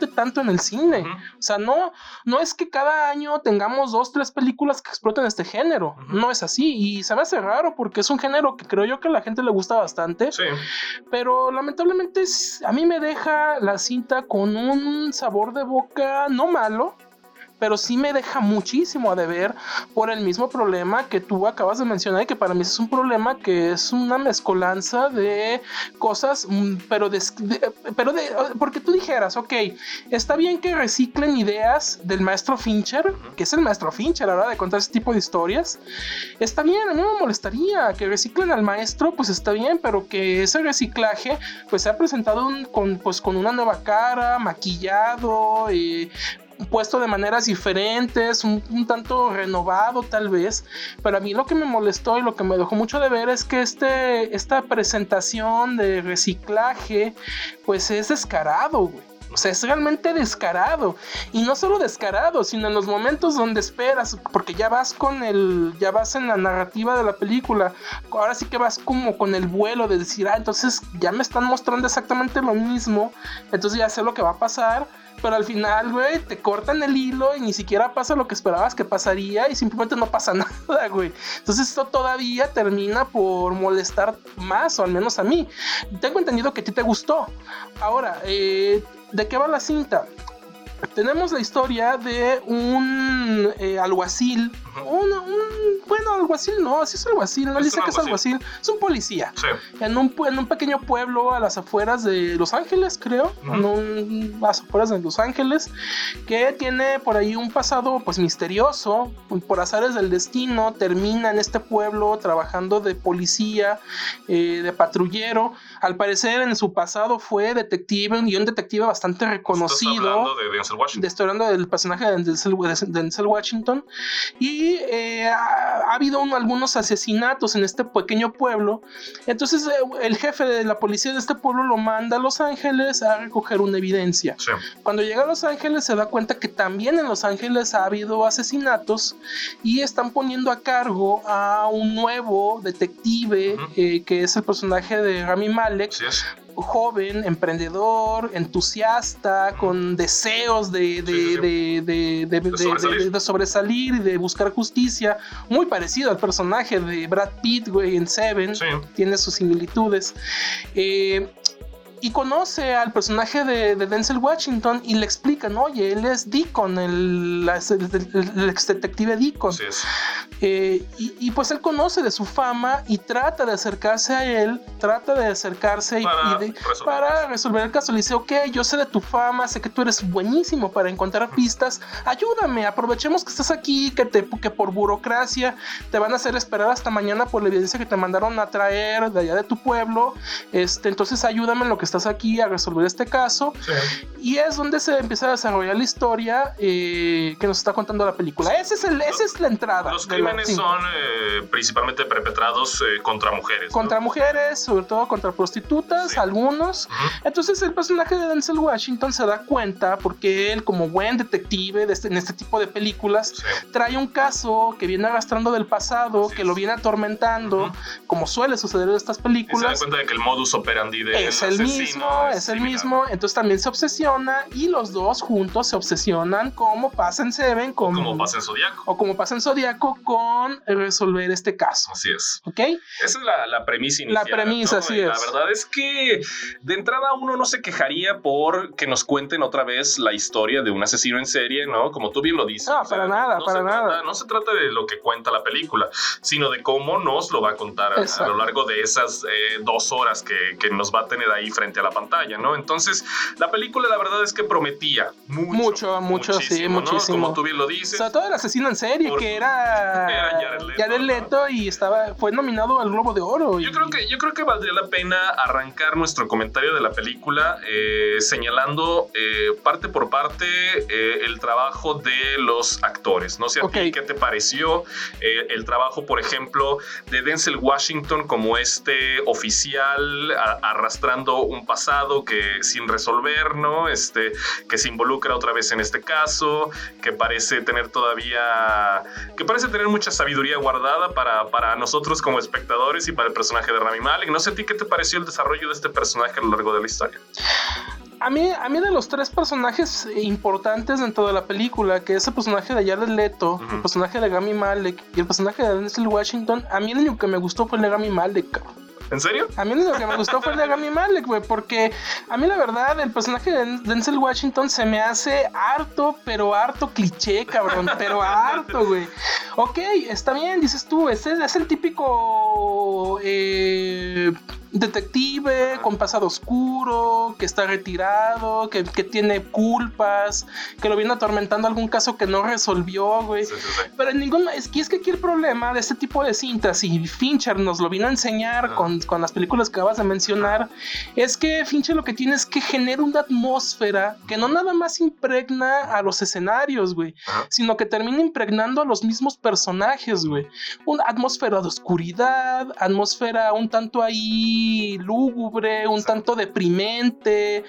tanto en el cine. Uh-huh. O sea, no, no es que cada año tengamos dos, tres películas que exploten este género. Uh-huh. No es así. Y se me hace raro porque es un género que creo yo que a la gente le gusta bastante. Sí. Pero lamentablemente a mí me deja la cinta con un sabor de boca no malo, pero sí me deja muchísimo a deber por el mismo problema que tú acabas de mencionar y que para mí es un problema que es una mezcolanza de cosas, pero de, de, pero de porque tú dijeras, ok, está bien que reciclen ideas del maestro Fincher, que es el maestro Fincher a la hora de contar ese tipo de historias, está bien, a mí me molestaría que reciclen al maestro, pues está bien, pero que ese reciclaje pues se ha presentado un, con, pues, con una nueva cara, maquillado y puesto de maneras diferentes, un, un tanto renovado tal vez, pero a mí lo que me molestó y lo que me dejó mucho de ver es que este, esta presentación de reciclaje pues es descarado, güey. O sea, es realmente descarado. Y no solo descarado, sino en los momentos donde esperas, porque ya vas con el, ya vas en la narrativa de la película. Ahora sí que vas como con el vuelo de decir, ah, entonces ya me están mostrando exactamente lo mismo. Entonces ya sé lo que va a pasar. Pero al final, güey, te cortan el hilo y ni siquiera pasa lo que esperabas que pasaría y simplemente no pasa nada, güey. Entonces esto todavía termina por molestar más, o al menos a mí. Tengo entendido que a ti te gustó. Ahora, eh, ¿de qué va la cinta? Tenemos la historia de un eh, alguacil. Un, un, bueno, alguacil no, sí es alguacil, no dice que es alguacil, es un policía. Sí. En un, en un pequeño pueblo a las afueras de Los Ángeles, creo. Uh-huh. En un, a las afueras de Los Ángeles, que tiene por ahí un pasado pues misterioso. Por azares del destino, termina en este pueblo trabajando de policía, eh, de patrullero. Al parecer en su pasado fue detective y un detective bastante reconocido. ¿Estás hablando de Denzel Washington? Estoy hablando del personaje de Denzel, de Denzel Washington. Y eh, ha, ha habido un, algunos asesinatos en este pequeño pueblo. Entonces eh, el jefe de la policía de este pueblo lo manda a Los Ángeles a recoger una evidencia. Sí. Cuando llega a Los Ángeles se da cuenta que también en Los Ángeles ha habido asesinatos y están poniendo a cargo a un nuevo detective, uh-huh. eh, que es el personaje de Rami Malek. Sí es. Joven, emprendedor, entusiasta, con deseos de, de, sí, sí, sí. de, de, de, de, de, sobresalir. De, de sobresalir y de buscar justicia, muy parecido al personaje de Brad Pitt, güey, en Seven, sí. Tiene sus similitudes. Eh, y conoce al personaje de, de Denzel Washington y le explican, oye, él es Deacon, el, el, el ex detective Deacon. Sí es. Eh, y, y pues él conoce de su fama y trata de acercarse a él, trata de acercarse y, para, y de, resolver para resolver el caso. Le dice, ok, yo sé de tu fama, sé que tú eres buenísimo para encontrar pistas, ayúdame, aprovechemos que estás aquí, que, te, que por burocracia te van a hacer esperar hasta mañana por la evidencia que te mandaron a traer de allá de tu pueblo, este, entonces ayúdame en lo que estás aquí a resolver este caso. Sí. Y es donde se empieza a desarrollar la historia eh, que nos está contando la película. Ese es el, esa es la entrada. Los crímenes la, son eh, principalmente perpetrados eh, contra mujeres. Contra ¿no? mujeres, sobre todo contra prostitutas, sí. algunos. Uh-huh. Entonces el personaje de Denzel Washington se da cuenta, porque él, como buen detective de este, en este tipo de películas, sí. trae un caso que viene arrastrando del pasado, sí. que lo viene atormentando, uh-huh. como suele suceder en estas películas. Y se da cuenta de que el modus operandi de es el mismo. Es, es el mismo, entonces también se obsesiona y los dos juntos se obsesionan como pasa en Seven, como, o como pasa en Zodiaco. O como pasa en Zodiaco con resolver este caso. Así es. ¿Ok? Esa es la, la premisa inicial. La premisa, ¿no? así y es. La verdad es que de entrada uno no se quejaría por que nos cuenten otra vez la historia de un asesino en serie, ¿no? Como tú bien lo dices. No, o sea, para nada, no para nada. Trata, no se trata de lo que cuenta la película, sino de cómo nos lo va a contar a, a lo largo de esas eh, dos horas que, que nos va a tener ahí frente a la pantalla, ¿no? Entonces, la película la verdad es que prometía mucho. Mucho, mucho, sí, ¿no? muchísimo. Como tú bien lo dices. Sobre todo el asesino en serie, por, que era, era Jared Leto, Jared Leto, ¿no? Y estaba, fue nominado al Globo de Oro. Y... Yo creo que, yo creo que valdría la pena arrancar nuestro comentario de la película eh, señalando eh, parte por parte eh, el trabajo de los actores. No sé a okay. ti qué te pareció eh, el trabajo, por ejemplo, de Denzel Washington como este oficial a, arrastrando un pasado que sin resolver, ¿no? Este, que se involucra otra vez en este caso, que parece tener todavía, que parece tener mucha sabiduría guardada para, para nosotros como espectadores y para el personaje de Rami Malek. No sé a ti qué te pareció el desarrollo de este personaje a lo largo de la historia. A mí, a mí de los tres personajes importantes dentro de la película, que es el personaje de Jared Leto, uh-huh. el personaje de Rami Malek y el personaje de Denzel Washington, a mí el único que me gustó fue el de Rami Malek, cabrón. ¿En serio? A mí lo que me gustó fue el de Rami Malek, güey, porque a mí la verdad el personaje de Denzel Washington se me hace harto, pero harto cliché, cabrón, pero harto, güey. Ok, está bien, dices tú, es el, es el típico eh, detective con pasado oscuro, que está retirado, que, que tiene culpas, que lo viene atormentando algún caso que no resolvió, güey. Sí, sí, sí. Pero en ningún... Es que, es que aquí el problema de este tipo de cintas, y Fincher nos lo vino a enseñar ah. con, con las películas que acabas de mencionar, ah. es que Fincher lo que tiene es que genera una atmósfera que no nada más impregna a los escenarios, güey, ah. sino que termina impregnando a los mismos personajes, güey. Una atmósfera de oscuridad, atmósfera un tanto ahí lúgubre, un sí. tanto deprimente,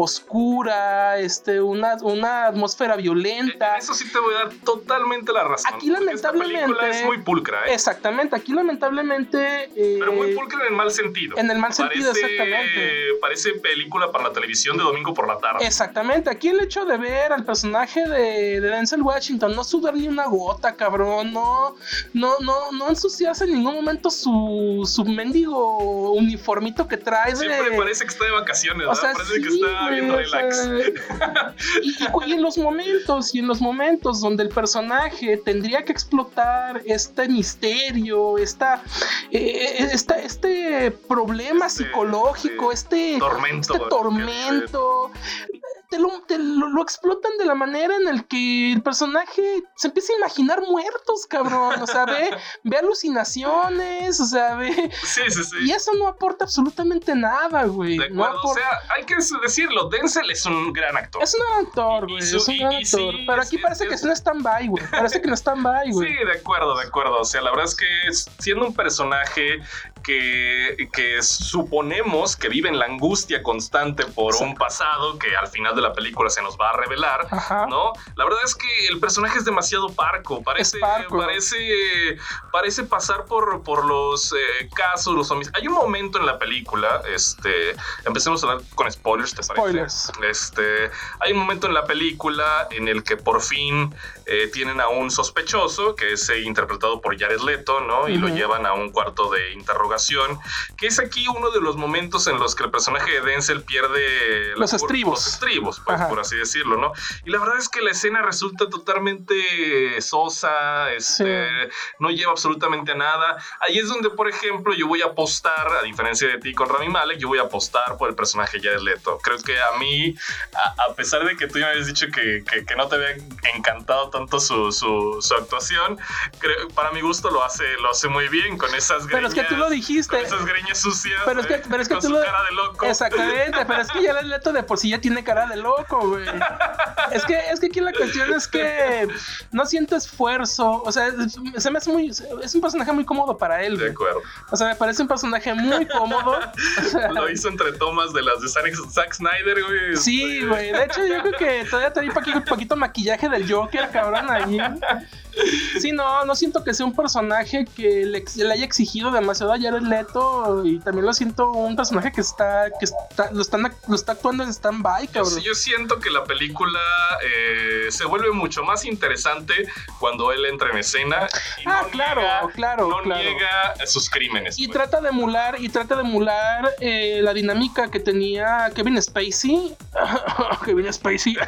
oscura, este, una, una atmósfera violenta. En eso sí te voy a dar totalmente la razón. Aquí lamentablemente esta película es muy pulcra, ¿eh? Exactamente, aquí lamentablemente eh, pero muy pulcra en el mal sentido. En el mal sentido, parece, exactamente. Parece película para la televisión de domingo por la tarde. Exactamente, aquí el hecho de ver al personaje de, de Denzel Washington no sudar ni una gota, cabrón, no, no, no, no ensuciarse en ningún momento su, su mendigo uniformito que trae. Siempre de... parece que está de vacaciones, o sea, parece sí, que está bien relax. Sea... y, y, y en los momentos, y en los momentos donde el personaje tendría que explotar este misterio, esta, eh, esta este problema este, psicológico, este, este tormento, este tormento te, lo, te lo, lo explotan de la manera en la que el personaje se empieza a imaginar muertos, cabrón, o sea, ve, ve alucinaciones, o sea, ve... Sí, sí, sí. Y eso no aporta absolutamente nada, güey. De acuerdo, no aporta... o sea, hay que decirlo, Denzel es un gran actor. Es un gran actor, güey, es un gran y, y actor. Sí, pero aquí es, parece es, que es un stand-by, güey, parece que no es stand-by, güey. Sí, de acuerdo, de acuerdo, o sea, la verdad es que siendo un personaje que, que suponemos que vive en la angustia constante por sí. un pasado que al final de la película se nos va a revelar, Ajá. ¿no? La verdad es que el personaje es demasiado parco, parece, parco. parece, parece pasar por, por los eh, casos, los homicidios. Hay un momento en la película, este, empecemos a hablar con spoilers, ¿te parece? Spoilers. Este, hay un momento en la película en el que por fin eh, tienen a un sospechoso, que es eh, interpretado por Jared Leto, ¿no? Y uh-huh. lo llevan a un cuarto de interrogación, que es aquí uno de los momentos en los que el personaje de Denzel pierde los la, estribos, los estribos pues, por así decirlo, ¿no? Y la verdad es que la escena resulta totalmente sosa, este, sí. no lleva absolutamente a nada. Ahí es donde, por ejemplo, yo voy a apostar, a diferencia de ti con Rami Malek, yo voy a apostar por el personaje Jared Leto. Creo que a mí, a, a pesar de que tú ya me habías dicho que, que, que no te había encantado tanto su, su, su actuación, creo, para mi gusto lo hace, lo hace muy bien con esas greñas. Pero es que tú lo dijiste. Con esas greñas sucias. Pero es que, pero es que con tú su lo... cara de loco. Exactamente, pero es que Jared Leto de por sí ya tiene cara de loco, güey. Es que, es que aquí la cuestión es que no siento esfuerzo. O sea, se me hace muy... Es un personaje muy cómodo para él, güey. De acuerdo. O sea, me parece un personaje muy cómodo. O sea, lo hizo entre tomas de las de Zack Snyder, güey. Sí, güey. De hecho, yo creo que todavía trae un poquito, poquito maquillaje del Joker, cabrón, ahí. Sí, no, no siento que sea un personaje que le, le haya exigido demasiado a Jared Leto, y también lo siento un personaje que está, que está, lo, están, lo está actuando en stand-by, cabrón. Yo, yo siento que la película eh, se vuelve mucho más interesante cuando él entra en escena y ah, no claro, niega, claro, no claro. niega sus crímenes. Y pues. trata de emular, y trata de emular eh, la dinámica que tenía Kevin Spacey. Kevin Spacey.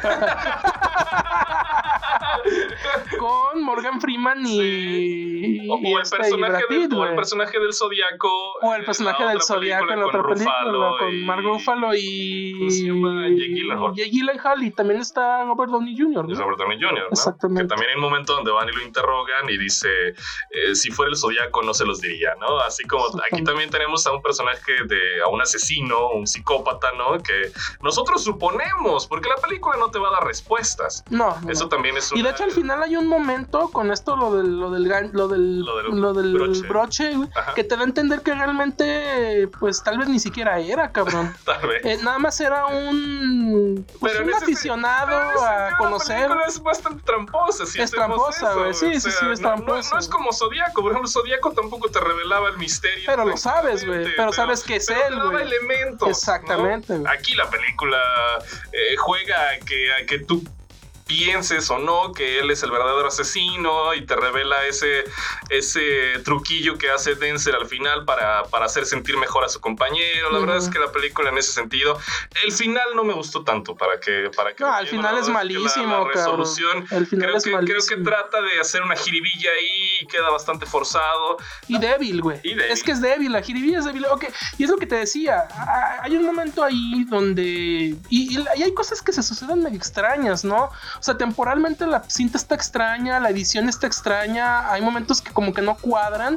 Con Morgan Freeman y, sí. o, y o, el este, personaje y del, o el personaje del Zodiaco o el personaje del Zodiaco en la otra película con y... Mark Ruffalo y ¿cómo se llama? Jake Gyllenhaal. Jake Gyllenhaal, y también está Robert Downey junior, ¿no? Es Robert Downey junior, ¿no? Exactamente. Que también hay un momento donde van y lo interrogan y dice eh, si fuera el Zodiaco no se los diría, ¿no? Así como aquí también tenemos a un personaje de a un asesino, un psicópata, ¿no? Que nosotros suponemos, porque la película no te va a dar respuestas. No. Eso no. también es una... Y de hecho al final hay un momento con esto, lo del, lo del, lo del, Lo del lo del broche. broche, güey, que te da a entender que realmente, pues tal vez ni siquiera era, cabrón. Tal vez. Eh, nada más era un, pues, Pero un en ese- aficionado pero en ese a sentido, conocer. La película es bastante tramposa. Si Es hacemos tramposa, eso, güey. Sí, o sí, sea, sí, es no- no- tramposa. No, es como Zodíaco. Por ejemplo, Zodíaco tampoco te revelaba el misterio. Pero lo sabes, güey, perfectamente, pero sabes que es pero él, te daba güey. elementos. Exactamente, ¿no? güey. Aquí la película eh, juega a que, a que tú pienses o no que él es el verdadero asesino y te revela ese, ese truquillo que hace Denzel al final para, para hacer sentir mejor a su compañero. La Uh-huh. verdad es que la película en ese sentido, el final no me gustó tanto para que... Para que No, al final la es verdad que malísimo, la, la cabrón. resolución, El final creo es que, creo que malísimo. trata de hacer una jiribilla ahí y queda bastante forzado. Y débil, güey. Y débil. Es que es débil, la jiribilla es débil. Ok, y es lo que te decía. a- Hay un momento ahí donde. Y, y- y hay cosas que se suceden medio extrañas, ¿no? O sea, temporalmente la cinta está extraña, la edición está extraña. Hay momentos que como que no cuadran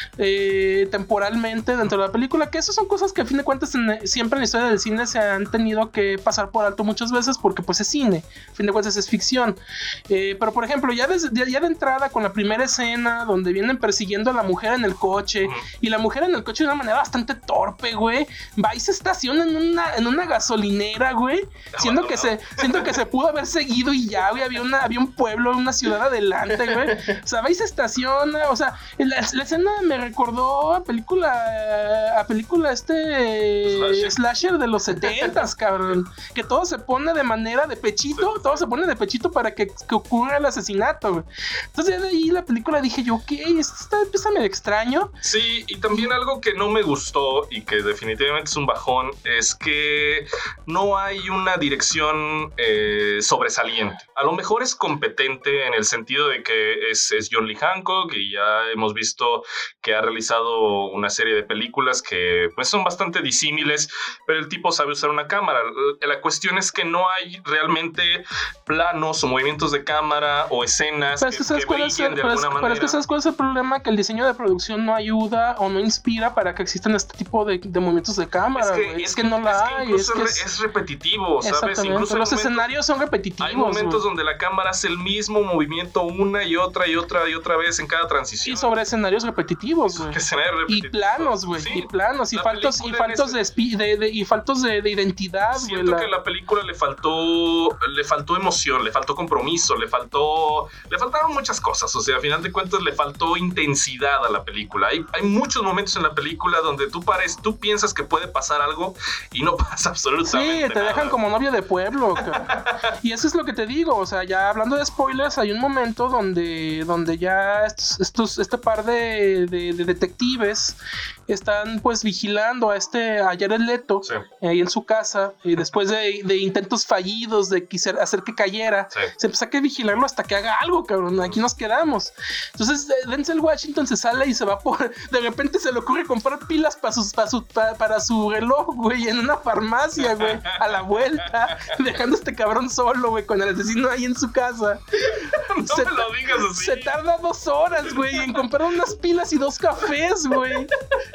eh, temporalmente dentro de la película. Que esas son cosas que a fin de cuentas en- siempre en la historia del cine se han tenido que pasar por alto muchas veces porque pues es cine. A fin de cuentas es ficción. Eh, pero por ejemplo, ya, desde- ya, ya de entrada con la primera escena donde vienen persiguiendo a la mujer en el coche, y la mujer en el coche de una manera bastante torpe, güey, va y se estaciona en una, en una gasolinera, güey, siendo que se, siento que se pudo haber seguido y ya, güey, había, una, había un pueblo, una ciudad adelante, güey, o sea, va y se estaciona, o sea, la, la escena me recordó a película, a película este Slasher. slasher de los setentas, cabrón, que todo se pone de manera de pechito, todo se pone de pechito para que, que ocurra el asesinato, güey. Entonces ya de ahí la película dije yo, ok, esto está, empieza medio extraño. Sí, y también algo que no me gustó y que definitivamente es un bajón es que no hay una dirección eh, sobresaliente. A lo mejor es competente en el sentido de que es, es John Lee Hancock y ya hemos visto que ha realizado una serie de películas que pues son bastante disímiles, pero el tipo sabe usar una cámara. La cuestión es que no hay realmente planos o movimientos de cámara o escenas Pero es que, que, ¿sabes que cuál es el, brillen de pero es- alguna pero es que manera. ¿sabes cuál es el problema? Que el diseño de producción no ayuda o no inspira para que existan este tipo de, de movimientos de cámara, güey. Es, que, no la es que hay. incluso Es que re- es, es repetitivo, ¿sabes? exactamente. Incluso hay Los momentos- escenarios son repetitivos. Hay momentos güey. donde la cámara hace el mismo movimiento una y otra y otra y otra vez en cada transición. Y sobre escenarios repetitivos, güey. Que escenario Y repetitivo. planos, güey. Sí. Y planos. Y La faltos, y película en faltos de, ese- espi- de, de- y faltos de, de identidad, güey. Siento la- que la película le faltó le faltó emoción, le faltó compromiso, le faltó le faltaron muchas cosas, o sea, a final de cuentas le faltó intensidad a la película. Hay, hay muchos momentos en la película donde tú pares, tú piensas que puede pasar algo y no pasa absolutamente Sí, te nada. dejan como novio de pueblo, cabrón. Y eso es lo que te digo, o sea, ya hablando de spoilers, hay un momento donde, donde ya estos, estos- este par de, de- de detectives están pues vigilando a este a Jared Leto Sí. ahí en su casa, y después de, de intentos fallidos de quiser hacer que cayera, Sí. se empezó a que vigilarlo hasta que haga algo, cabrón. Aquí nos quedamos. Entonces eh, Denzel Washington se sale y se va por. De repente se le ocurre comprar pilas para sus, para su, pa- para su reloj, güey, en una farmacia, güey, a la vuelta, dejando a este cabrón solo, güey, con el asesino ahí en su casa. No se, me lo digas así. se tarda dos horas, güey, en comprar unas pilas y dos cafés, güey.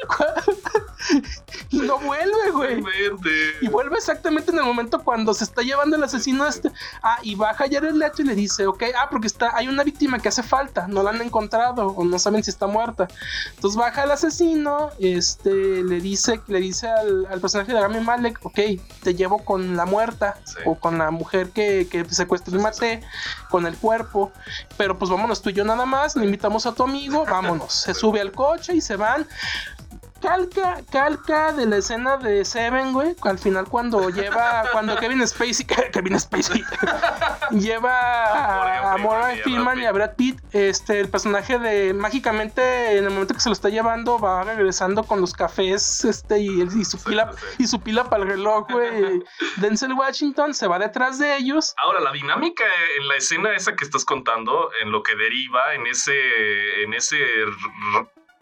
Y no vuelve, güey. Vente. Y vuelve exactamente en el momento cuando se está llevando el asesino este. Ah, y baja Jared Leto y le dice, ok, ah, porque está, hay una víctima que hace falta, no la han encontrado o no saben si está muerta. Entonces baja el asesino, este, le dice, le dice al, al personaje de Rami Malek, ok, te llevo con la muerta, Sí. o con la mujer que, que secuestré y maté, con el cuerpo, pero pues vámonos tú y yo nada más, le invitamos a tu amigo, vámonos. Se sube al coche y se van. Calca, calca de la escena de Seven, güey. Al final cuando lleva, cuando Kevin Spacey, Kevin Spacey lleva a, a Morgan Freeman y a Brad Pitt, este, el personaje de mágicamente en el momento que se lo está llevando va regresando con los cafés, este, y, y su Sí, pila, sí. y su pila para el reloj, güey. Denzel Washington se va detrás de ellos. Ahora, la dinámica en la escena esa que estás contando, en lo que deriva, en ese, en ese r-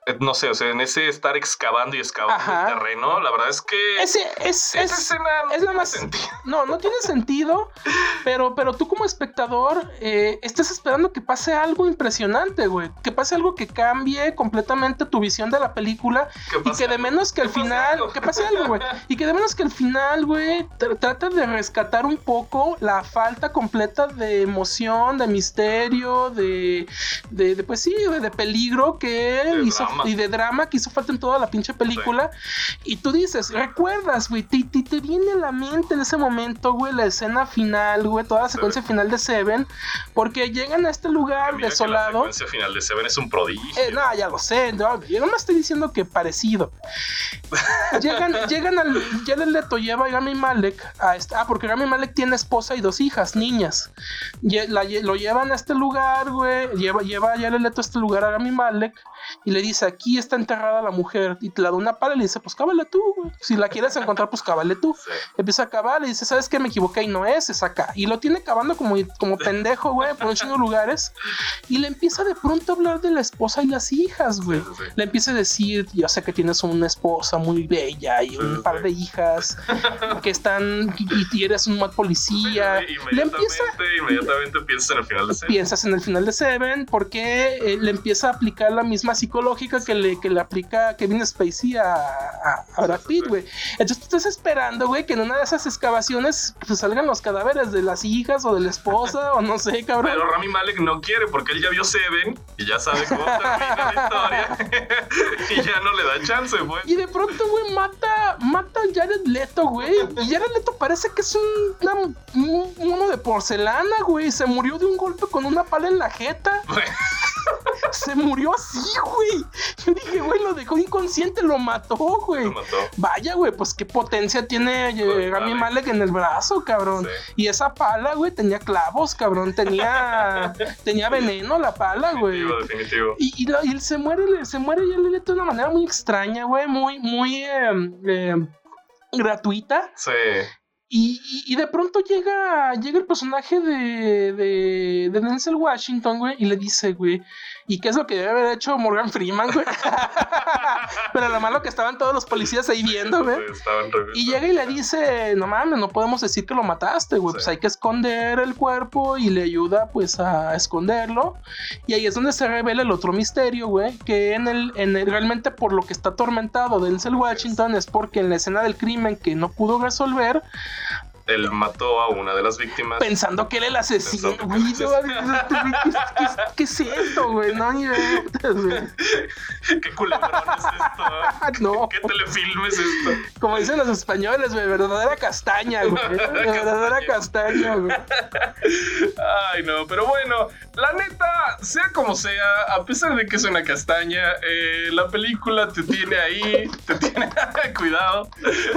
no sé, o sea, en ese estar excavando y excavando Ajá. el terreno, la verdad es que ese es, esa es, escena no es tiene más, sentido. No, no tiene sentido, pero, pero tú como espectador eh, estás esperando que pase algo impresionante, güey, que pase algo que cambie completamente tu visión de la película y que de menos que al final, que pase algo, güey, y que de menos que al final, güey, tr- trata de rescatar un poco la falta completa de emoción, de misterio, de, de, de pues sí, de, de peligro que él hizo drama. y de drama que hizo falta en toda la pinche película. Sí. Y tú dices, recuerdas, güey, te, te, te viene a la mente en ese momento, güey, la escena final, güey, toda la secuencia Seven. final de Seven, porque llegan a este lugar Mira desolado. Que la secuencia final de Seven es un prodigio. Eh, no, ya lo sé, no, yo no me estoy diciendo que parecido. llegan, llegan al. Jared Leto lleva a Rami Malek a esta. Ah, porque Rami Malek tiene esposa y dos hijas, niñas. Ye, la, lo llevan a este lugar, güey. Lleva, lleva a Jared Leto a este lugar a Rami Malek. Y le dice, aquí está enterrada la mujer. Y te la da una pala y le dice, pues cábale tú, güey. Si la quieres encontrar, pues cábale tú. Sí. Empieza a cavar y dice, ¿sabes qué? Me equivoqué y no es, es acá. Y lo tiene cavando como, como pendejo, güey, por un chingo de lugares. Y le empieza de pronto a hablar de la esposa y las hijas, güey. Sí, sí. Le empieza a decir, yo sé que tienes una esposa muy bella y un sí, par sí. de hijas que están, y, y eres un mal policía. Sí, inmediatamente, le empieza, inmediatamente piensas en el final de Seven. Piensas en el final de Seven porque eh, le empieza a aplicar la misma psicológica que le, que le aplica Kevin Spacey a, a, a Brad Pitt, güey. Entonces tú estás esperando, güey, que en una de esas excavaciones pues, salgan los cadáveres de las hijas o de la esposa o no sé, cabrón. Pero Rami Malek no quiere porque él ya vio Seven y ya sabe cómo termina la historia y ya no le da chance, güey. Y de pronto, güey, mata, mata a Jared Leto, güey. Y Jared Leto parece que es un, una, un mono de porcelana, güey. Se murió de un golpe con una pala en la jeta. Se murió así, güey. Yo dije, güey, lo dejó inconsciente, lo mató, güey. Lo mató. Vaya, güey, pues qué potencia tiene eh, Rami Malek en el brazo, cabrón. Sí. Y esa pala, güey, tenía clavos, cabrón. Tenía tenía veneno la pala, güey. Definitivo, definitivo. Y, y, y él se muere, se muere ya le de una manera muy extraña, güey. Muy, muy eh, eh, gratuita. Sí. Y, y, y de pronto llega, llega el personaje de, de, de Denzel Washington, güey, y le dice, güey, ¿y qué es lo que debe haber hecho Morgan Freeman, güey? Pero lo malo que estaban todos los policías ahí viendo, güey. Sí, y llega y le dice, no mames, no podemos decir que lo mataste, güey, sí. Pues hay que esconder el cuerpo y le ayuda, pues, a esconderlo. Y ahí es donde se revela el otro misterio, güey, que en el, en el, realmente por lo que está atormentado Denzel Washington es porque en la escena del crimen que no pudo resolver, él mató a una de las víctimas pensando que era el asesino, güey. ¿Qué, qué, ¿Qué es esto, güey? No, ni veo. ¿Qué culebrón es esto? No. ¿Qué telefilm es esto? Como dicen los españoles, güey, verdadera castaña, güey. Verdadera castaña, güey. Ay, no, pero bueno, la neta, sea como sea, a pesar de que es una castaña, eh, la película te tiene ahí, te tiene... Cuidado.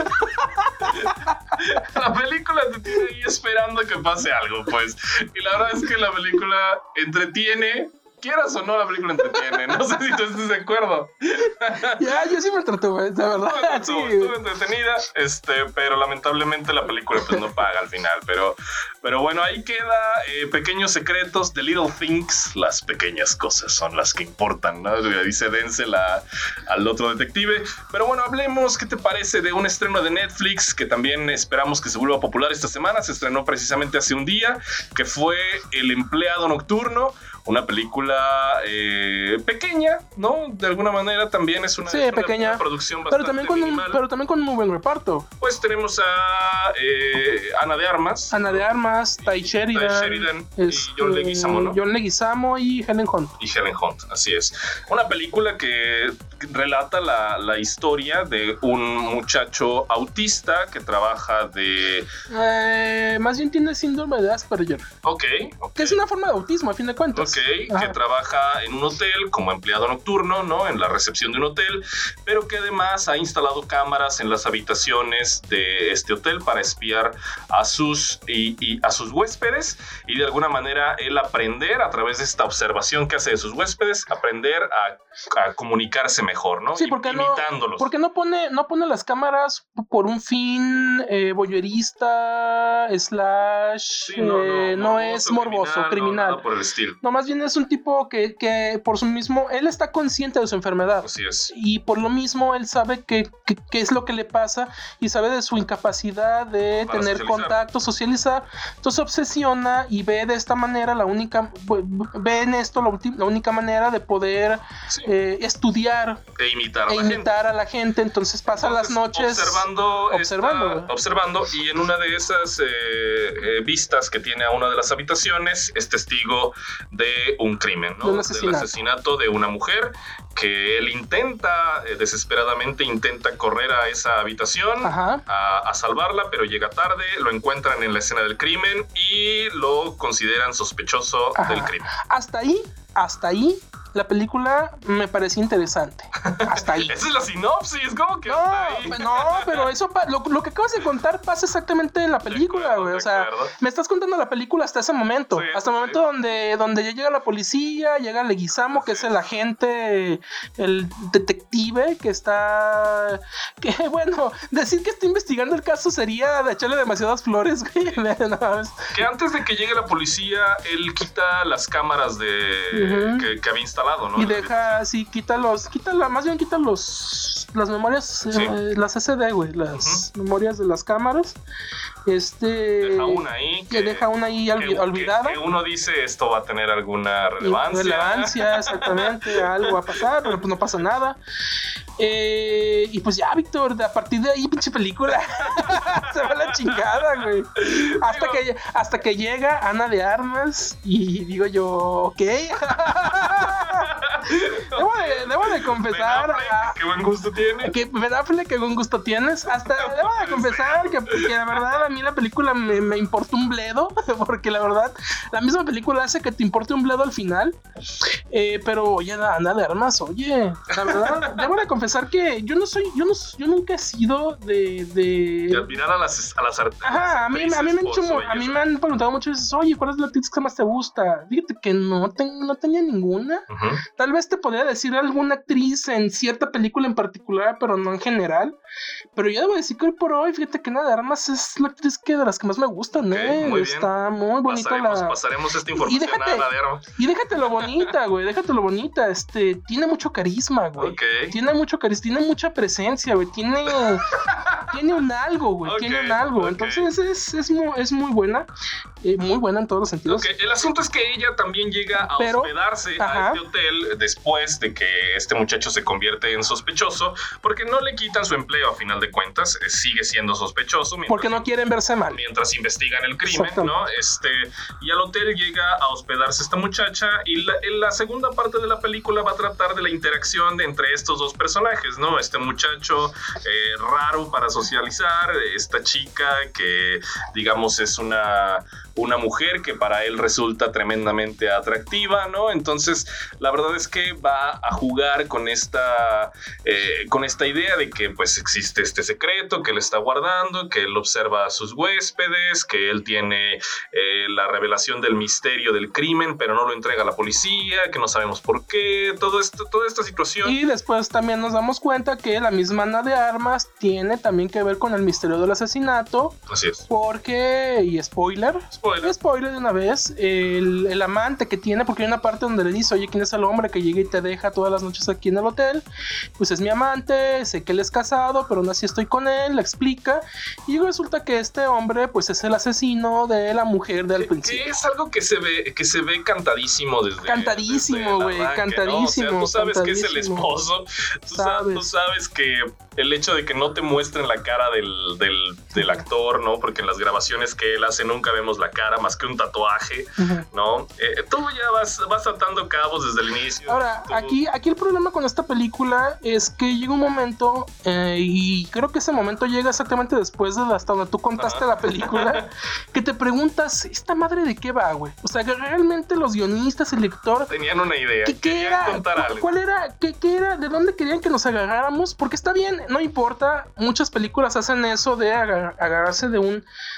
La película te tiene ahí esperando que pase algo, pues. Y la verdad es que la película entretiene. Quieras o no, la película entretiene. No sé si tú estás de acuerdo. Ya, yo sí me trato, güey, de verdad. Estuvo, sí. estuvo entretenida, este, pero lamentablemente la película pues no paga al final. Pero, pero bueno, ahí queda eh, pequeños secretos, the little things. Las pequeñas cosas son las que importan, ¿no? Dice Denzel a, al otro detective. Pero bueno, hablemos, ¿qué te parece de un estreno de Netflix que también esperamos que se vuelva popular esta semana? Se estrenó precisamente hace un día, que fue El empleado nocturno. Una película eh, pequeña, ¿no? De alguna manera también es una, sí, es una, pequeña, una producción bastante pero también con minimal. Un, pero también con un muy buen reparto. Pues tenemos a eh, Ana de Armas. Ana de Armas, Ty Sheridan, Ty Sheridan es, y John Leguizamo, ¿no? John Leguizamo y Helen Hunt. Y Helen Hunt, así es. Una película que relata la, la historia de un muchacho autista que trabaja de... Eh, más bien tiene síndrome de Asperger. Ok, ok. Que es una forma de autismo, a fin de cuentas. Ok, Ajá. que trabaja en un hotel como empleado nocturno, ¿no? En la recepción de un hotel, pero que además ha instalado cámaras en las habitaciones de este hotel para espiar a sus, y, y a sus huéspedes y de alguna manera él aprender a través de esta observación que hace de sus huéspedes, aprender a, a comunicarse mejor, ¿no? Sí, porque imitándolos. No, porque no pone, no pone las cámaras por un fin eh, voyerista, slash, sí, no, no, eh, no, no es morboso, criminal. criminal. No, nada por el estilo. No, más bien es un tipo que, que por su mismo, él está consciente de su enfermedad. Así es. Y por lo mismo él sabe qué que, que es lo que le pasa y sabe de su incapacidad de Para tener socializar. contacto, socializar. Entonces se obsesiona y ve de esta manera la única, ve en esto la, ulti- la única manera de poder Sí. eh, estudiar E imitar a e la gente. imitar a la gente. Entonces pasa Entonces, las noches observando, observando, esta- güey. observando, y en una de esas eh, eh, vistas que tiene a una de las habitaciones es testigo de un crimen, ¿no? De un Del asesinato. asesinato de una mujer que él intenta, eh, desesperadamente intenta correr a esa habitación Ajá. a, a salvarla, pero llega tarde, lo encuentran en la escena del crimen y lo consideran sospechoso Ajá. del crimen. Hasta ahí, hasta ahí, la película me parecía interesante. Hasta ahí. Esa es la sinopsis, ¿cómo que No, hasta ahí? pe- no, pero eso, pa- lo, lo que acabas de contar pasa exactamente en la película, acuerdo, güey. de O sea, acuerdo. me estás contando la película hasta ese momento. Sí, hasta el sí, momento sí. donde, donde ya llega la policía, llega Leguizamo, que es el agente, el detective que está. Que bueno, decir que está investigando el caso sería de echarle demasiadas flores, güey. No, es- Que antes de que llegue la policía, él quita las cámaras de Ujú. que, que había instalado, ¿no? Y En la deja, sí, quita los, quita la, más bien quita los, las memorias, Sí. eh, las S D, güey, las memorias de las cámaras. Este. Deja una ahí. Que deja una ahí olvi- que- olvidada. Que, que uno dice esto va a tener alguna relevancia. Relevancia, exactamente, algo va a pasar, pero pues no pasa nada. Eh, y pues ya, Víctor, de- a partir de ahí, pinche película, se va la chingada, güey. Hasta que, hasta que llega Ana de Armas y digo yo, ok. debo, de, debo de confesar. Ben Affleck, a- qué buen gusto tiene. que Ben Affleck, qué buen gusto tienes. Hasta debo de confesar que, que la verdad a mí la película me, me importa un bledo, porque la verdad la misma película hace que te importe un bledo al final. Eh, pero oye, Ana de Armas, oye, la verdad debo de confesar que yo no soy, yo no, yo nunca he sido de, de... De admirar a las, a las art- a las Ajá, a mí, a mí me han actrices hecho, por su a mí belleza. me han preguntado muchas veces, oye, ¿cuál es la actriz que más te gusta? Fíjate que no, ten- no tenía ninguna. Ujú. Tal vez te podría decir alguna actriz en cierta película en particular, pero no en general. Pero yo debo decir que hoy por hoy, fíjate que Ana de Armas es la actriz que de las que más me gustan, Ok, ¿eh? muy bien. Está muy bonita Pasaremos, la... pasaremos esta información déjate- a Ana de Armas. Y déjate lo bonita, güey, déjate lo bonita. Este, tiene mucho carisma, güey. Ok. Tiene mucho carisma, tiene mucha presencia, güey. Tiene, tiene un algo, güey. Ok, tiene un algo. ok. Entonces es, es, muy, es muy buena. Eh, muy buena en todos los sentidos. Ok, el asunto es que ella también llega a Pero- hospedarse ajá. a este hotel después de que este muchacho se convierte en sospechoso, porque no le quitan su empleo a final de cuentas, eh, sigue siendo sospechoso. mientras- Porque no quieren verse mal. mientras investigan el crimen, Exactamente. ¿no? Este, y al hotel llega a hospedarse esta muchacha y la, en la segunda parte de la película va a tratar de la interacción de entre estos dos personajes, ¿no? Este muchacho eh, raro para socializar, esta chica que digamos es una, una mujer que para él resulta tremendamente atractiva, ¿no? Entonces la verdad es que va a jugar con esta, eh, con esta idea de que pues existe este secreto que él está guardando, que él observa a sus huéspedes, que él tiene eh, la revelación del misterio del crimen, pero no lo entrega a la policía, que no sabemos por qué, todo esto, toda esta situación. Y después también nos damos cuenta que la misma Ana de Armas tiene también que ver con el misterio del asesinato. Así es. Porque, y spoiler, Spoiler. spoiler de una vez, el, el amante que tiene, porque hay una parte donde le dice, oye, ¿quién es el hombre que llega y te deja todas las noches aquí en el hotel? Pues es mi amante, sé que él es casado, pero aún así estoy con él, le explica. Y resulta que este hombre, pues es el asesino de la mujer del Que principio. es algo que se ve, que se ve cantadísimo desde Cantadísimo, desde el güey, arranque, cantadísimo, ¿no? O sea, tú sabes que es el cantadísimo. esposo, tú sabes. Sabes. tú sabes que el hecho de que no te muestren la cara del, del, del actor, ¿no? Porque en las grabaciones que él hace nunca vemos la cara más que un tatuaje, Ujú. ¿no? Eh, tú ya vas, vas atando cabos desde el inicio. Ahora, Tú- aquí, aquí el problema con esta película es que llega un momento, eh, y creo que ese momento llega exactamente después de hasta donde tú contaste Ajá. la película, que te preguntas, ¿esta madre de qué va, güey? O sea, que realmente los guionistas, el lector, Tenían una idea. ¿qué, qué querían era? contar ¿Cu- algo. ¿Cuál era? ¿Qué, qué era? ¿De dónde querían que nos agarráramos? Porque está bien, no importa, muchas películas hacen eso de agar- agarrarse de un,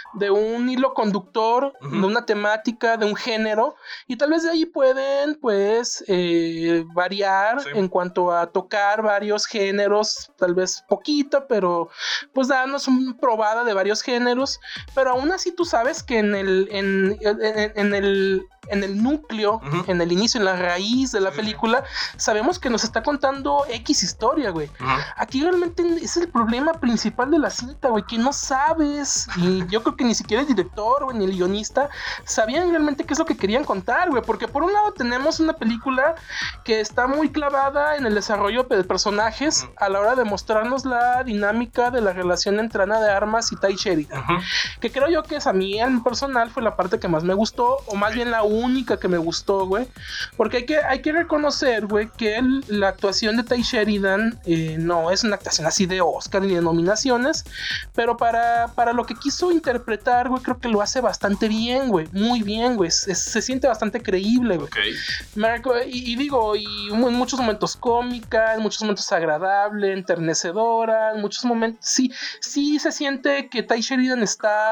de un hilo conductor, uh-huh. de una temática, de un género, y tal vez de ahí pueden, pues, eh, variar sí. en cuanto a tocar varios géneros, tal vez poquito, pero pues darnos una probada de varios géneros, pero aún así tú sabes que en el, en, en, en el en el núcleo, uh-huh. en el inicio, en la raíz de la película, sabemos que nos está contando X historia, güey. Uh-huh. Aquí realmente es el problema principal de la cinta, güey, que no sabes, y yo creo que ni siquiera el director, güey, ni el guionista sabían realmente qué es lo que querían contar, güey, porque por un lado tenemos una película que está muy clavada en el desarrollo de personajes uh-huh. a la hora de mostrarnos la dinámica de la relación entre Ana de Armas y Tye Sheridan, uh-huh. que creo yo que es a mí en personal fue la parte que más me gustó, o más bien la única que me gustó, güey, porque hay que, hay que reconocer, güey, que el, la actuación de Tye Sheridan eh, no es una actuación así de Oscar ni de nominaciones, pero para, para lo que quiso interpretar, güey, creo que lo hace bastante bien, güey, muy bien, güey, se, se siente bastante creíble, güey. Okay. Y, y digo, y en muchos momentos cómica, en muchos momentos agradable, enternecedora, en muchos momentos, sí, sí se siente que Tye Sheridan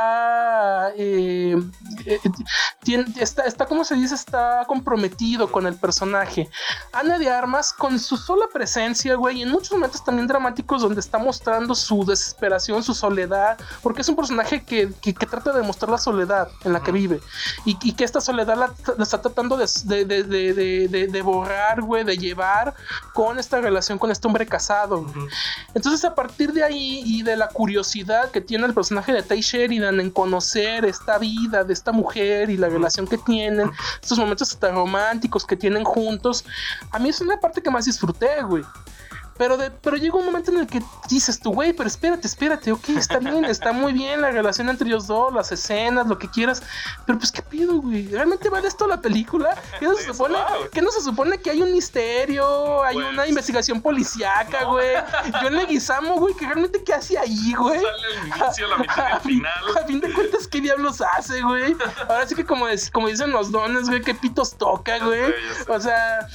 está, eh, eh, tiene, está, está como se dice, está comprometido con el personaje. Ana de Armas, con su sola presencia, güey, y en muchos momentos también dramáticos donde está mostrando su desesperación, su soledad, porque es un personaje que, que, que trata de mostrar la soledad en la que vive, y, y que esta soledad la, la está tratando de, de, de, de, de, de, de borrar, güey, de llevar con esta relación con este hombre casado. Uh-huh. Entonces, a partir de ahí y de la curiosidad que tiene el personaje de Tye Sheridan en conocer esta vida de esta mujer y la relación que tienen, estos momentos tan románticos que tienen juntos, a mí es una parte que más disfruté, güey. Pero, de, pero llega un momento en el que dices tú, güey, pero espérate, espérate, ok, está bien, está muy bien la relación entre ellos dos, las escenas, lo que quieras, pero pues, ¿qué pido, güey? ¿Realmente vale esto la película? ¿Qué no se supone, ¿qué no se supone que hay un misterio, hay pues, una investigación policíaca, no. güey? John Leguizamo, güey, que realmente ¿qué hace ahí, güey? Sale al inicio, la mitad del final. A fin de cuentas, ¿qué diablos hace, güey? Ahora sí que como, como dicen los dones, güey, ¿qué pitos toca, güey? O sea,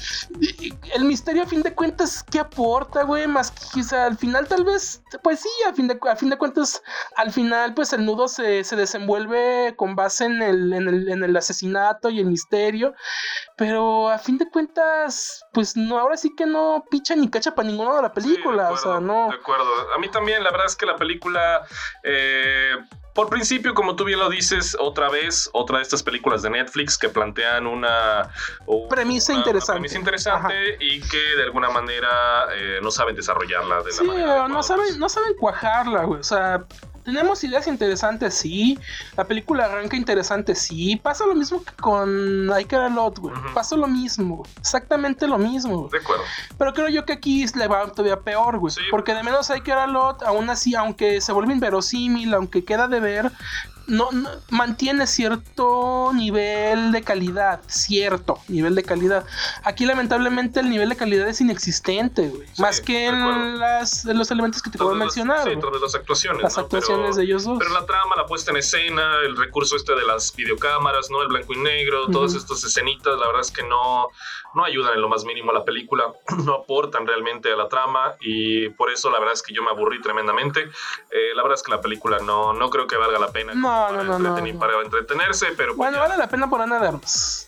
el misterio a fin de cuentas, ¿qué aporta? Güey, más que quizá al final tal vez, pues sí, a fin de, a fin de cuentas, al final pues el nudo se, se desenvuelve con base en el, en, el, en el asesinato y el misterio, pero a fin de cuentas, pues no, ahora sí que no picha ni cacha para ninguna de la película, sí, acuerdo, o sea, no. De acuerdo, a mí también la verdad es que la película... Eh... Por principio, como tú bien lo dices, otra vez, otra de estas películas de Netflix que plantean una... una premisa interesante. Una premisa interesante Ajá. y que de alguna manera eh, no saben desarrollarla de sí, la manera no saben, no saben cuajarla, güey. O sea, tenemos ideas interesantes, sí. La película arranca interesante, sí. Pasa lo mismo que con I Care a Lot, güey. Uh-huh. Pasa lo mismo, güey. Exactamente lo mismo, güey. De acuerdo. Pero creo yo que aquí le va todavía peor, güey. Sí. Porque de menos I Care a Lot, aún así, aunque se vuelve inverosímil, aunque queda de ver... No, no, mantiene cierto nivel de calidad, cierto nivel de calidad. Aquí lamentablemente el nivel de calidad es inexistente, güey. Sí, más que en, las, en los elementos que te puedo mencionar. Sí, todas las actuaciones. Las ¿no? actuaciones pero, de ellos dos. Pero la trama, la puesta en escena, el recurso este de las videocámaras, ¿no? El blanco y negro, uh-huh. todas estas escenitas, la verdad es que no, no ayudan en lo más mínimo a la película, no aportan realmente a la trama y por eso la verdad es que yo me aburrí tremendamente. Eh, la verdad es que la película no, no creo que valga la pena. No. No, no, no, no. Para entretenerse, pero... Bueno, pues vale la pena por Ana de Armas.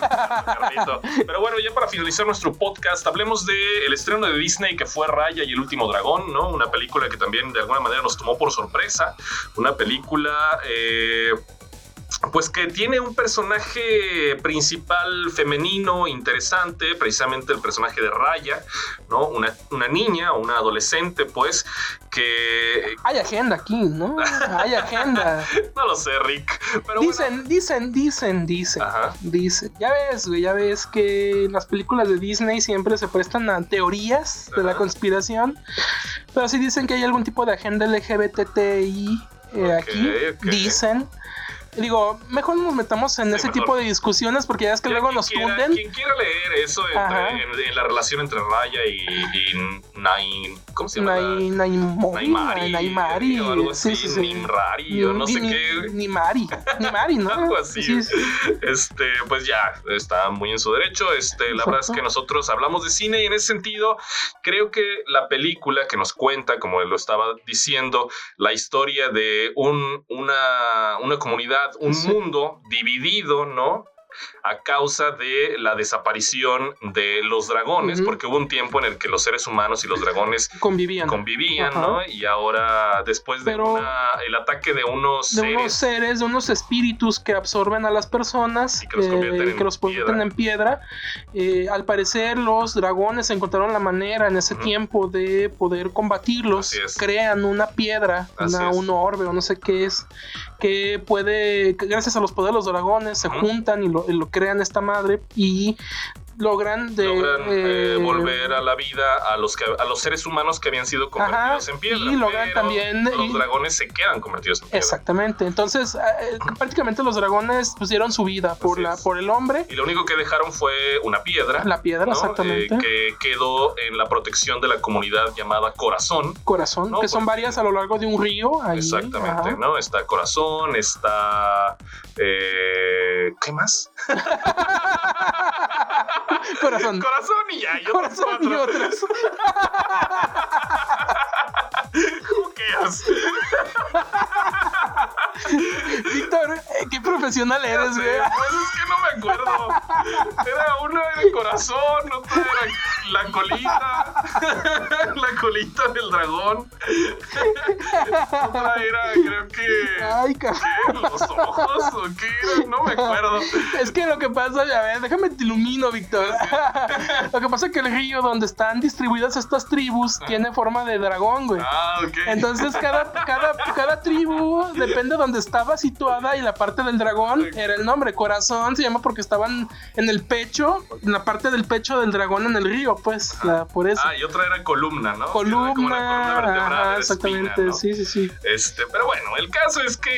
Pero bueno, ya para finalizar nuestro podcast, hablemos del estreno de Disney que fue Raya y el último dragón, ¿no? Una película que también de alguna manera nos tomó por sorpresa. Una película... Eh, pues que tiene un personaje principal femenino interesante, precisamente el personaje de Raya, ¿no? Una, una niña o una adolescente, pues, que... Hay agenda aquí, ¿no? Hay agenda. No lo sé, Rick. Pero dicen, bueno. dicen, dicen, dicen, Ajá. dicen. Ya ves, güey, ya ves que las películas de Disney siempre se prestan a teorías Ajá. de la conspiración, pero sí dicen que hay algún tipo de agenda L G B T I eh, okay, aquí, okay. dicen... Digo, mejor no nos metamos en sí, ese mejor. tipo de discusiones porque ya es que luego nos quiera, tunden. Quien quiera leer eso entre, en, en la relación entre Raya y, y Nain, ¿cómo se llama? Nai, Naimori, Naimari, Naimari, o algo así, sí, sí, sí. Nimrari, o no ni, sé ni, qué. Ni Mari, ni Mari, ¿no? Algo así. Sí, sí. Este, pues ya, está muy en su derecho. Este, la Exacto. verdad es que nosotros hablamos de cine y en ese sentido creo que la película que nos cuenta, como lo estaba diciendo, la historia de un, una, una comunidad, un sí. mundo dividido, ¿no? A causa de la desaparición de los dragones, uh-huh. porque hubo un tiempo en el que los seres humanos y los dragones convivían, convivían, uh-huh. ¿no? Y ahora, después de una, el ataque de unos de seres, unos seres, de unos espíritus que absorben a las personas y que los convierten, eh, en, que los convierten en piedra, eh, al parecer los dragones encontraron la manera en ese uh-huh. tiempo de poder combatirlos, crean una piedra, una, un orbe o no sé qué es, que puede, gracias a los poderes de los dragones, se uh-huh. juntan y lo, y lo crean esta madre y logran de logran eh, eh, volver a la vida a los que, a los seres humanos que habían sido convertidos ajá, en piedra y logran también los y, dragones se quedan convertidos en piedra. Exactamente, entonces eh, prácticamente los dragones pusieron su vida por la por el hombre y lo único que dejaron fue una piedra la piedra, ¿no? Exactamente, eh, que quedó en la protección de la comunidad llamada Corazón Corazón, ¿no? que son Porque, varias a lo largo de un río ahí, exactamente, ajá. ¿no? Está Corazón, está eh, ¿qué más? Corazón. Corazón y ya. Y Corazón y otras. Who cares? Víctor, qué profesional eres, güey. Pues es que no me acuerdo. Era uno era el corazón, otro era la colita. La colita del dragón. Otra era, creo que. Ay, ¿qué? ¿Los ojos o qué era? No me acuerdo. Es que lo que pasa, a ver, déjame te ilumino, Víctor. Lo que pasa es que el río donde están distribuidas estas tribus ah. tiene forma de dragón, güey. Ah, ok. Entonces cada, cada, cada tribu depende de donde estaba situada y la parte del dragón okay. era el nombre. Corazón se llama porque estaban en el pecho, en la parte del pecho del dragón en el río, pues, ah. la, por eso. Ah, y otra era columna, ¿no? Columna, como una columna vertebral, ajá, exactamente, espina, ¿no? sí, sí, sí. Este, pero bueno, el caso es que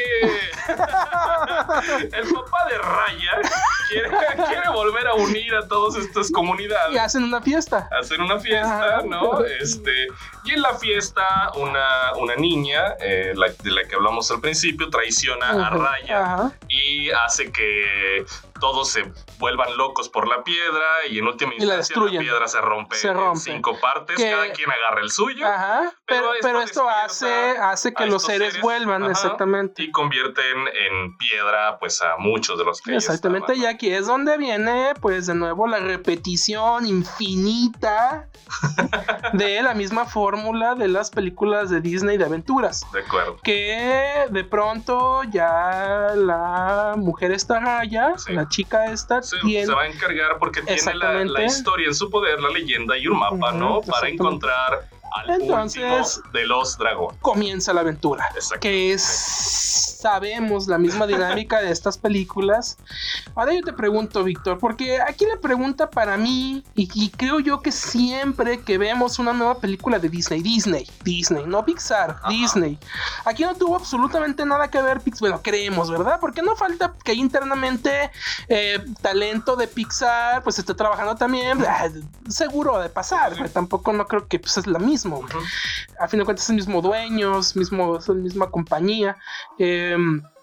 el papá de Raya quiere, quiere volver a unir a todas estas comunidades. Y hacen una fiesta. Hacen una fiesta, ajá. ¿no? Este, y en la fiesta una, una niña, eh, la, de la que hablamos al principio, traiciona ajá. a Raya ajá. y hace que todos se vuelvan locos por la piedra y en última instancia la, la piedra se rompe, se rompe en cinco partes, que, cada quien agarra el suyo. Ajá, pero, pero esto, pero esto hace, hace que los seres, seres vuelvan, ajá, exactamente. Y convierten en piedra pues a muchos de los que exactamente, estaban. Y aquí es donde viene pues de nuevo la repetición infinita de la misma fórmula de las películas de Disney de aventuras. De acuerdo. Que de pronto ya la mujer esta Raya, sí. la chica esta sí, tiene, se va a encargar porque tiene la, la historia en su poder, la leyenda y un mapa, uh-huh, ¿no? Para encontrar al Entonces, último de los dragones. Comienza la aventura, que es, sabemos, la misma dinámica de estas películas. Ahora yo te pregunto, Víctor, porque aquí la pregunta para mí, y, y creo yo que siempre que vemos una nueva película de Disney, Disney, Disney, no Pixar, ajá. Disney, aquí no tuvo absolutamente nada que ver Pixar, bueno, creemos, ¿verdad? Porque no falta que internamente eh, talento de Pixar, pues esté trabajando también, seguro de pasar, sí. Tampoco no creo que pues, es la misma. Uh-huh. A fin de cuentas es el mismo dueño, es, mismo, es la misma compañía. Eh,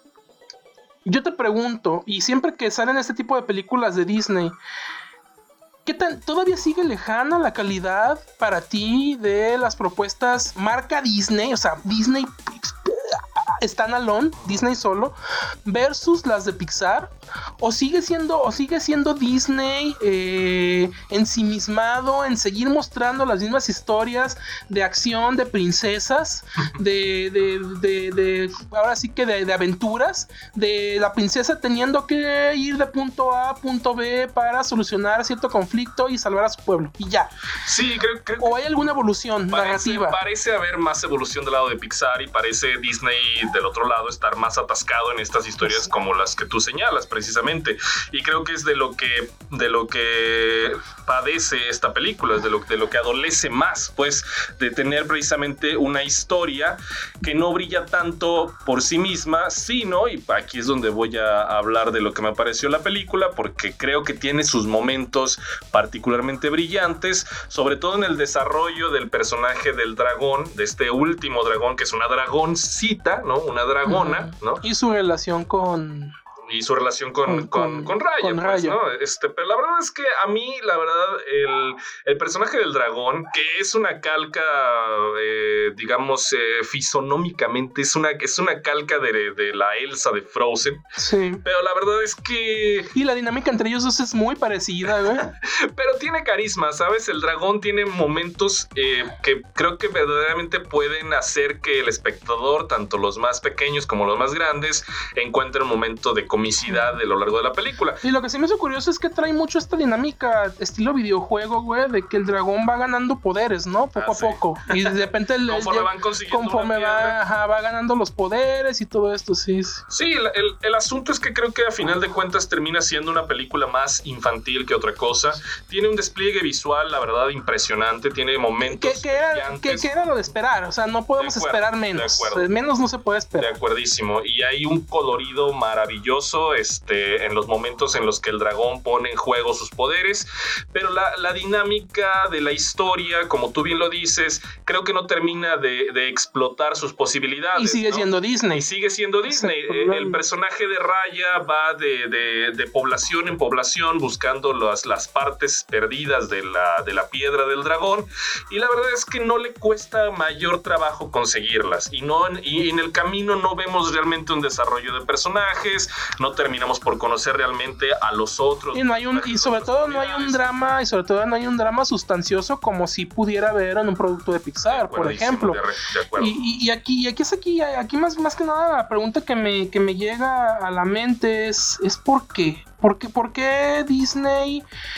yo te pregunto, y siempre que salen este tipo de películas de Disney, ¿qué tan, todavía sigue lejana la calidad para ti de las propuestas marca Disney, o sea, Disney standalone, Disney solo, versus las de Pixar? ¿O sigue siendo, o sigue siendo Disney eh, ensimismado en seguir mostrando las mismas historias de acción, de princesas, de, de, de, de ahora sí que de, de aventuras, de la princesa teniendo que ir de punto A a punto B para solucionar cierto conflicto y salvar a su pueblo, y ya? Sí, creo, creo ¿O hay alguna evolución parece, narrativa? Parece haber más evolución del lado de Pixar y parece Disney del otro lado estar más atascado en estas historias como las que tú señalas precisamente. Y creo que es de lo que, de lo que padece esta película, es de lo, de lo que adolece más, pues, de tener precisamente una historia que no brilla tanto por sí misma, sino, y aquí es donde voy a hablar de lo que me pareció la película, porque creo que tiene sus momentos particularmente brillantes, sobre todo en el desarrollo del personaje del dragón, de este último dragón, que es una dragoncita, ¿no? Una dragona, ¿no? Y su relación con... Y su relación con, con, con, con Raya, con pues, Raya. ¿no? Este, pero la verdad es que a mí, la verdad, el, el personaje del dragón, que es una calca, eh, digamos, eh, fisonómicamente, es una, es una calca de, de la Elsa de Frozen. Sí. Pero la verdad es que... Y la dinámica entre ellos dos es muy parecida, güey. Pero tiene carisma, ¿sabes? El dragón tiene momentos eh, que creo que verdaderamente pueden hacer que el espectador, tanto los más pequeños como los más grandes, encuentren un momento de comicidad a lo largo de la película. Y lo que sí me hizo curioso es que trae mucho esta dinámica estilo videojuego, güey, de que el dragón va ganando poderes, ¿no? Poco ah, a sí. poco. Y de repente el, conforme el, van consiguiendo conforme va, ajá, va ganando los poderes y todo esto, sí. Sí, el, el, el asunto es que creo que a final de cuentas termina siendo una película más infantil que otra cosa. Tiene un despliegue visual, la verdad, impresionante. Tiene momentos que, que, era, que, que era lo de esperar, o sea, no podemos acuerdo, esperar menos. Menos no se puede esperar. De acuerdísimo. Y hay un colorido maravilloso Este, en los momentos en los que el dragón pone en juego sus poderes, pero la, la dinámica de la historia, como tú bien lo dices, creo que no termina de, de explotar sus posibilidades. Y sigue ¿no? siendo Disney. Y sigue siendo Disney. El, el personaje de Raya va de, de, de población en población buscando las, las partes perdidas de la, de la piedra del dragón, y la verdad es que no le cuesta mayor trabajo conseguirlas, y, no, y en el camino no vemos realmente un desarrollo de personajes, no terminamos por conocer realmente a los otros. Y no hay un y sobre todo no hay un drama y sobre todo no hay un drama sustancioso como si pudiera haber en un producto de Pixar, por ejemplo. De, de acuerdo. Y, y aquí y aquí es aquí aquí más más que nada la pregunta que me que me llega a la mente es es por qué. ¿Por qué, ¿Por qué Disney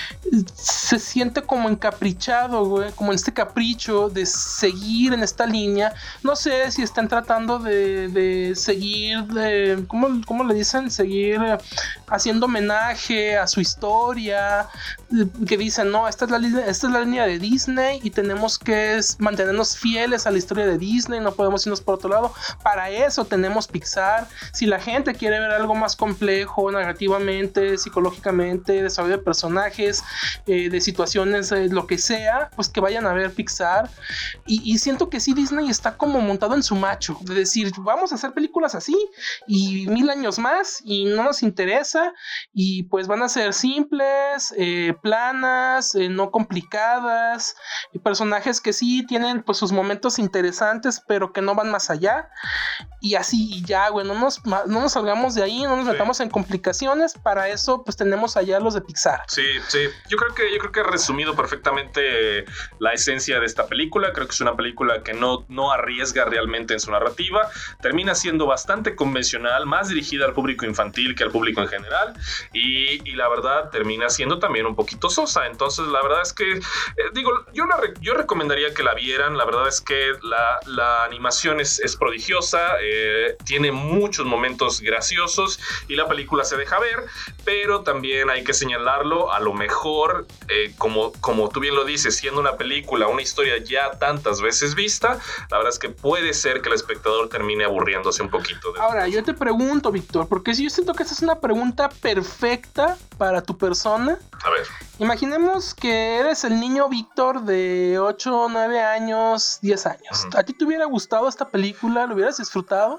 se siente como encaprichado, güey? Como en este capricho de seguir en esta línea. No sé si están tratando de, de seguir, de, ¿cómo, ¿cómo le dicen? Seguir haciendo homenaje a su historia. Que dicen, no, esta es la, esta es la línea de Disney y tenemos que mantenernos fieles a la historia de Disney. No podemos irnos por otro lado. Para eso tenemos Pixar. Si la gente quiere ver algo más complejo narrativamente, psicológicamente, desarrollo de personajes, eh, de situaciones, eh, lo que sea, pues que vayan a ver Pixar. Y, y siento que sí, Disney está como montado en su macho, de decir, vamos a hacer películas así y mil años más y no nos interesa, y pues van a ser simples, eh, planas, eh, no complicadas, y personajes que sí tienen pues sus momentos interesantes, pero que no van más allá, y así, y ya, güey, no nos, no nos salgamos de ahí, no nos sí. metamos en complicaciones. Para eso pues tenemos allá los de Pixar. Sí, sí. Yo creo que yo creo que he resumido perfectamente la esencia de esta película. Creo que es una película que no, no arriesga realmente en su narrativa. Termina siendo bastante convencional, más dirigida al público infantil que al público en general. Y, y la verdad termina siendo también un poquito sosa. Entonces la verdad es que, eh, digo, yo, la, yo recomendaría que la vieran. La verdad es que la, la animación es, es prodigiosa. Eh, tiene muchos momentos graciosos y la película se deja ver. Pero también hay que señalarlo, a lo mejor, eh, como, como tú bien lo dices, siendo una película, una historia ya tantas veces vista, la verdad es que puede ser que el espectador termine aburriéndose un poquito. De Ahora, yo te pregunto, Víctor, porque si yo siento que esta es una pregunta perfecta para tu persona. A ver. Imaginemos que eres el niño Víctor de ocho, nueve años, diez años. Uh-huh. ¿A ti te hubiera gustado esta película? ¿Lo hubieras disfrutado?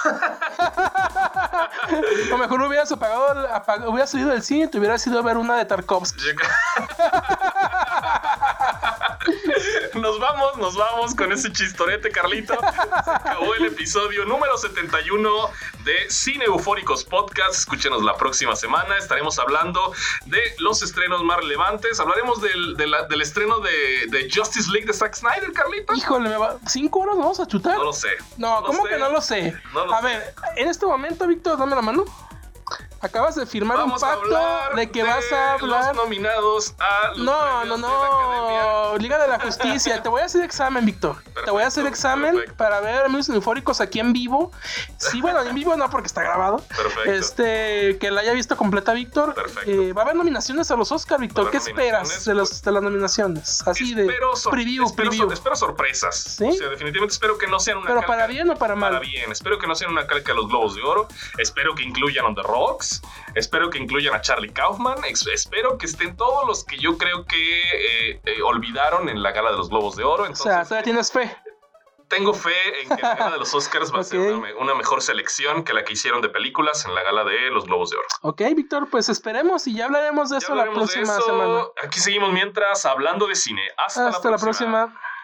O mejor hubieras apagado, apag- hubieras salido del cine y te hubieras ido a ver una de Tarkovsky. Nos vamos, nos vamos con ese chistorete, Carlito. Se acabó el episodio número setenta y uno de Cine Eufóricos Podcast. Escúchenos la próxima semana. Estaremos hablando de los estrenos más relevantes. Hablaremos del, de la, del estreno de, de Justice League de Zack Snyder, Carlito. Híjole, ¿me va? ¿cinco horas vamos a chutar? No lo sé. No, no ¿cómo sé. que no lo sé? No lo a sé. ver, en este momento, Víctor, dame la mano. Acabas de firmar Vamos un pacto de que de vas a hablar. Los nominados a los No, no, no. de la Liga de la Justicia. Te voy a hacer examen, Víctor. Perfecto. te voy a hacer examen perfecto. para ver Amigos Cineufóricos aquí en vivo. Sí, bueno, en vivo no porque está grabado. Perfecto. Este, que la haya visto completa Víctor. Perfecto. Eh, va a haber nominaciones a los Oscar, Víctor. ¿Qué esperas nominaciones? de, los, de las nominaciones? Así espero de sor- preview, espero, preview. sor- espero sorpresas. ¿Sí? O sea, definitivamente espero que no sean una Pero calca- para bien o para mal. Para bien. Espero que no sean una calca de los Globos de Oro. Espero que incluyan a The Rocks. Espero que incluyan a Charlie Kaufman. Ex- espero que estén todos los que yo creo que eh, eh, olvidaron en la gala de los Globos de Oro. O Entonces, sea, todavía tienes fe. tengo fe en que la gala de los Oscars va a ser Ok. una, me- una mejor selección que la que hicieron de películas en la gala de los Globos de Oro. Ok, Víctor, pues esperemos y ya hablaremos de Ya eso la hablaremos de próxima eso. semana. Aquí seguimos mientras hablando de cine. Hasta, Hasta la próxima.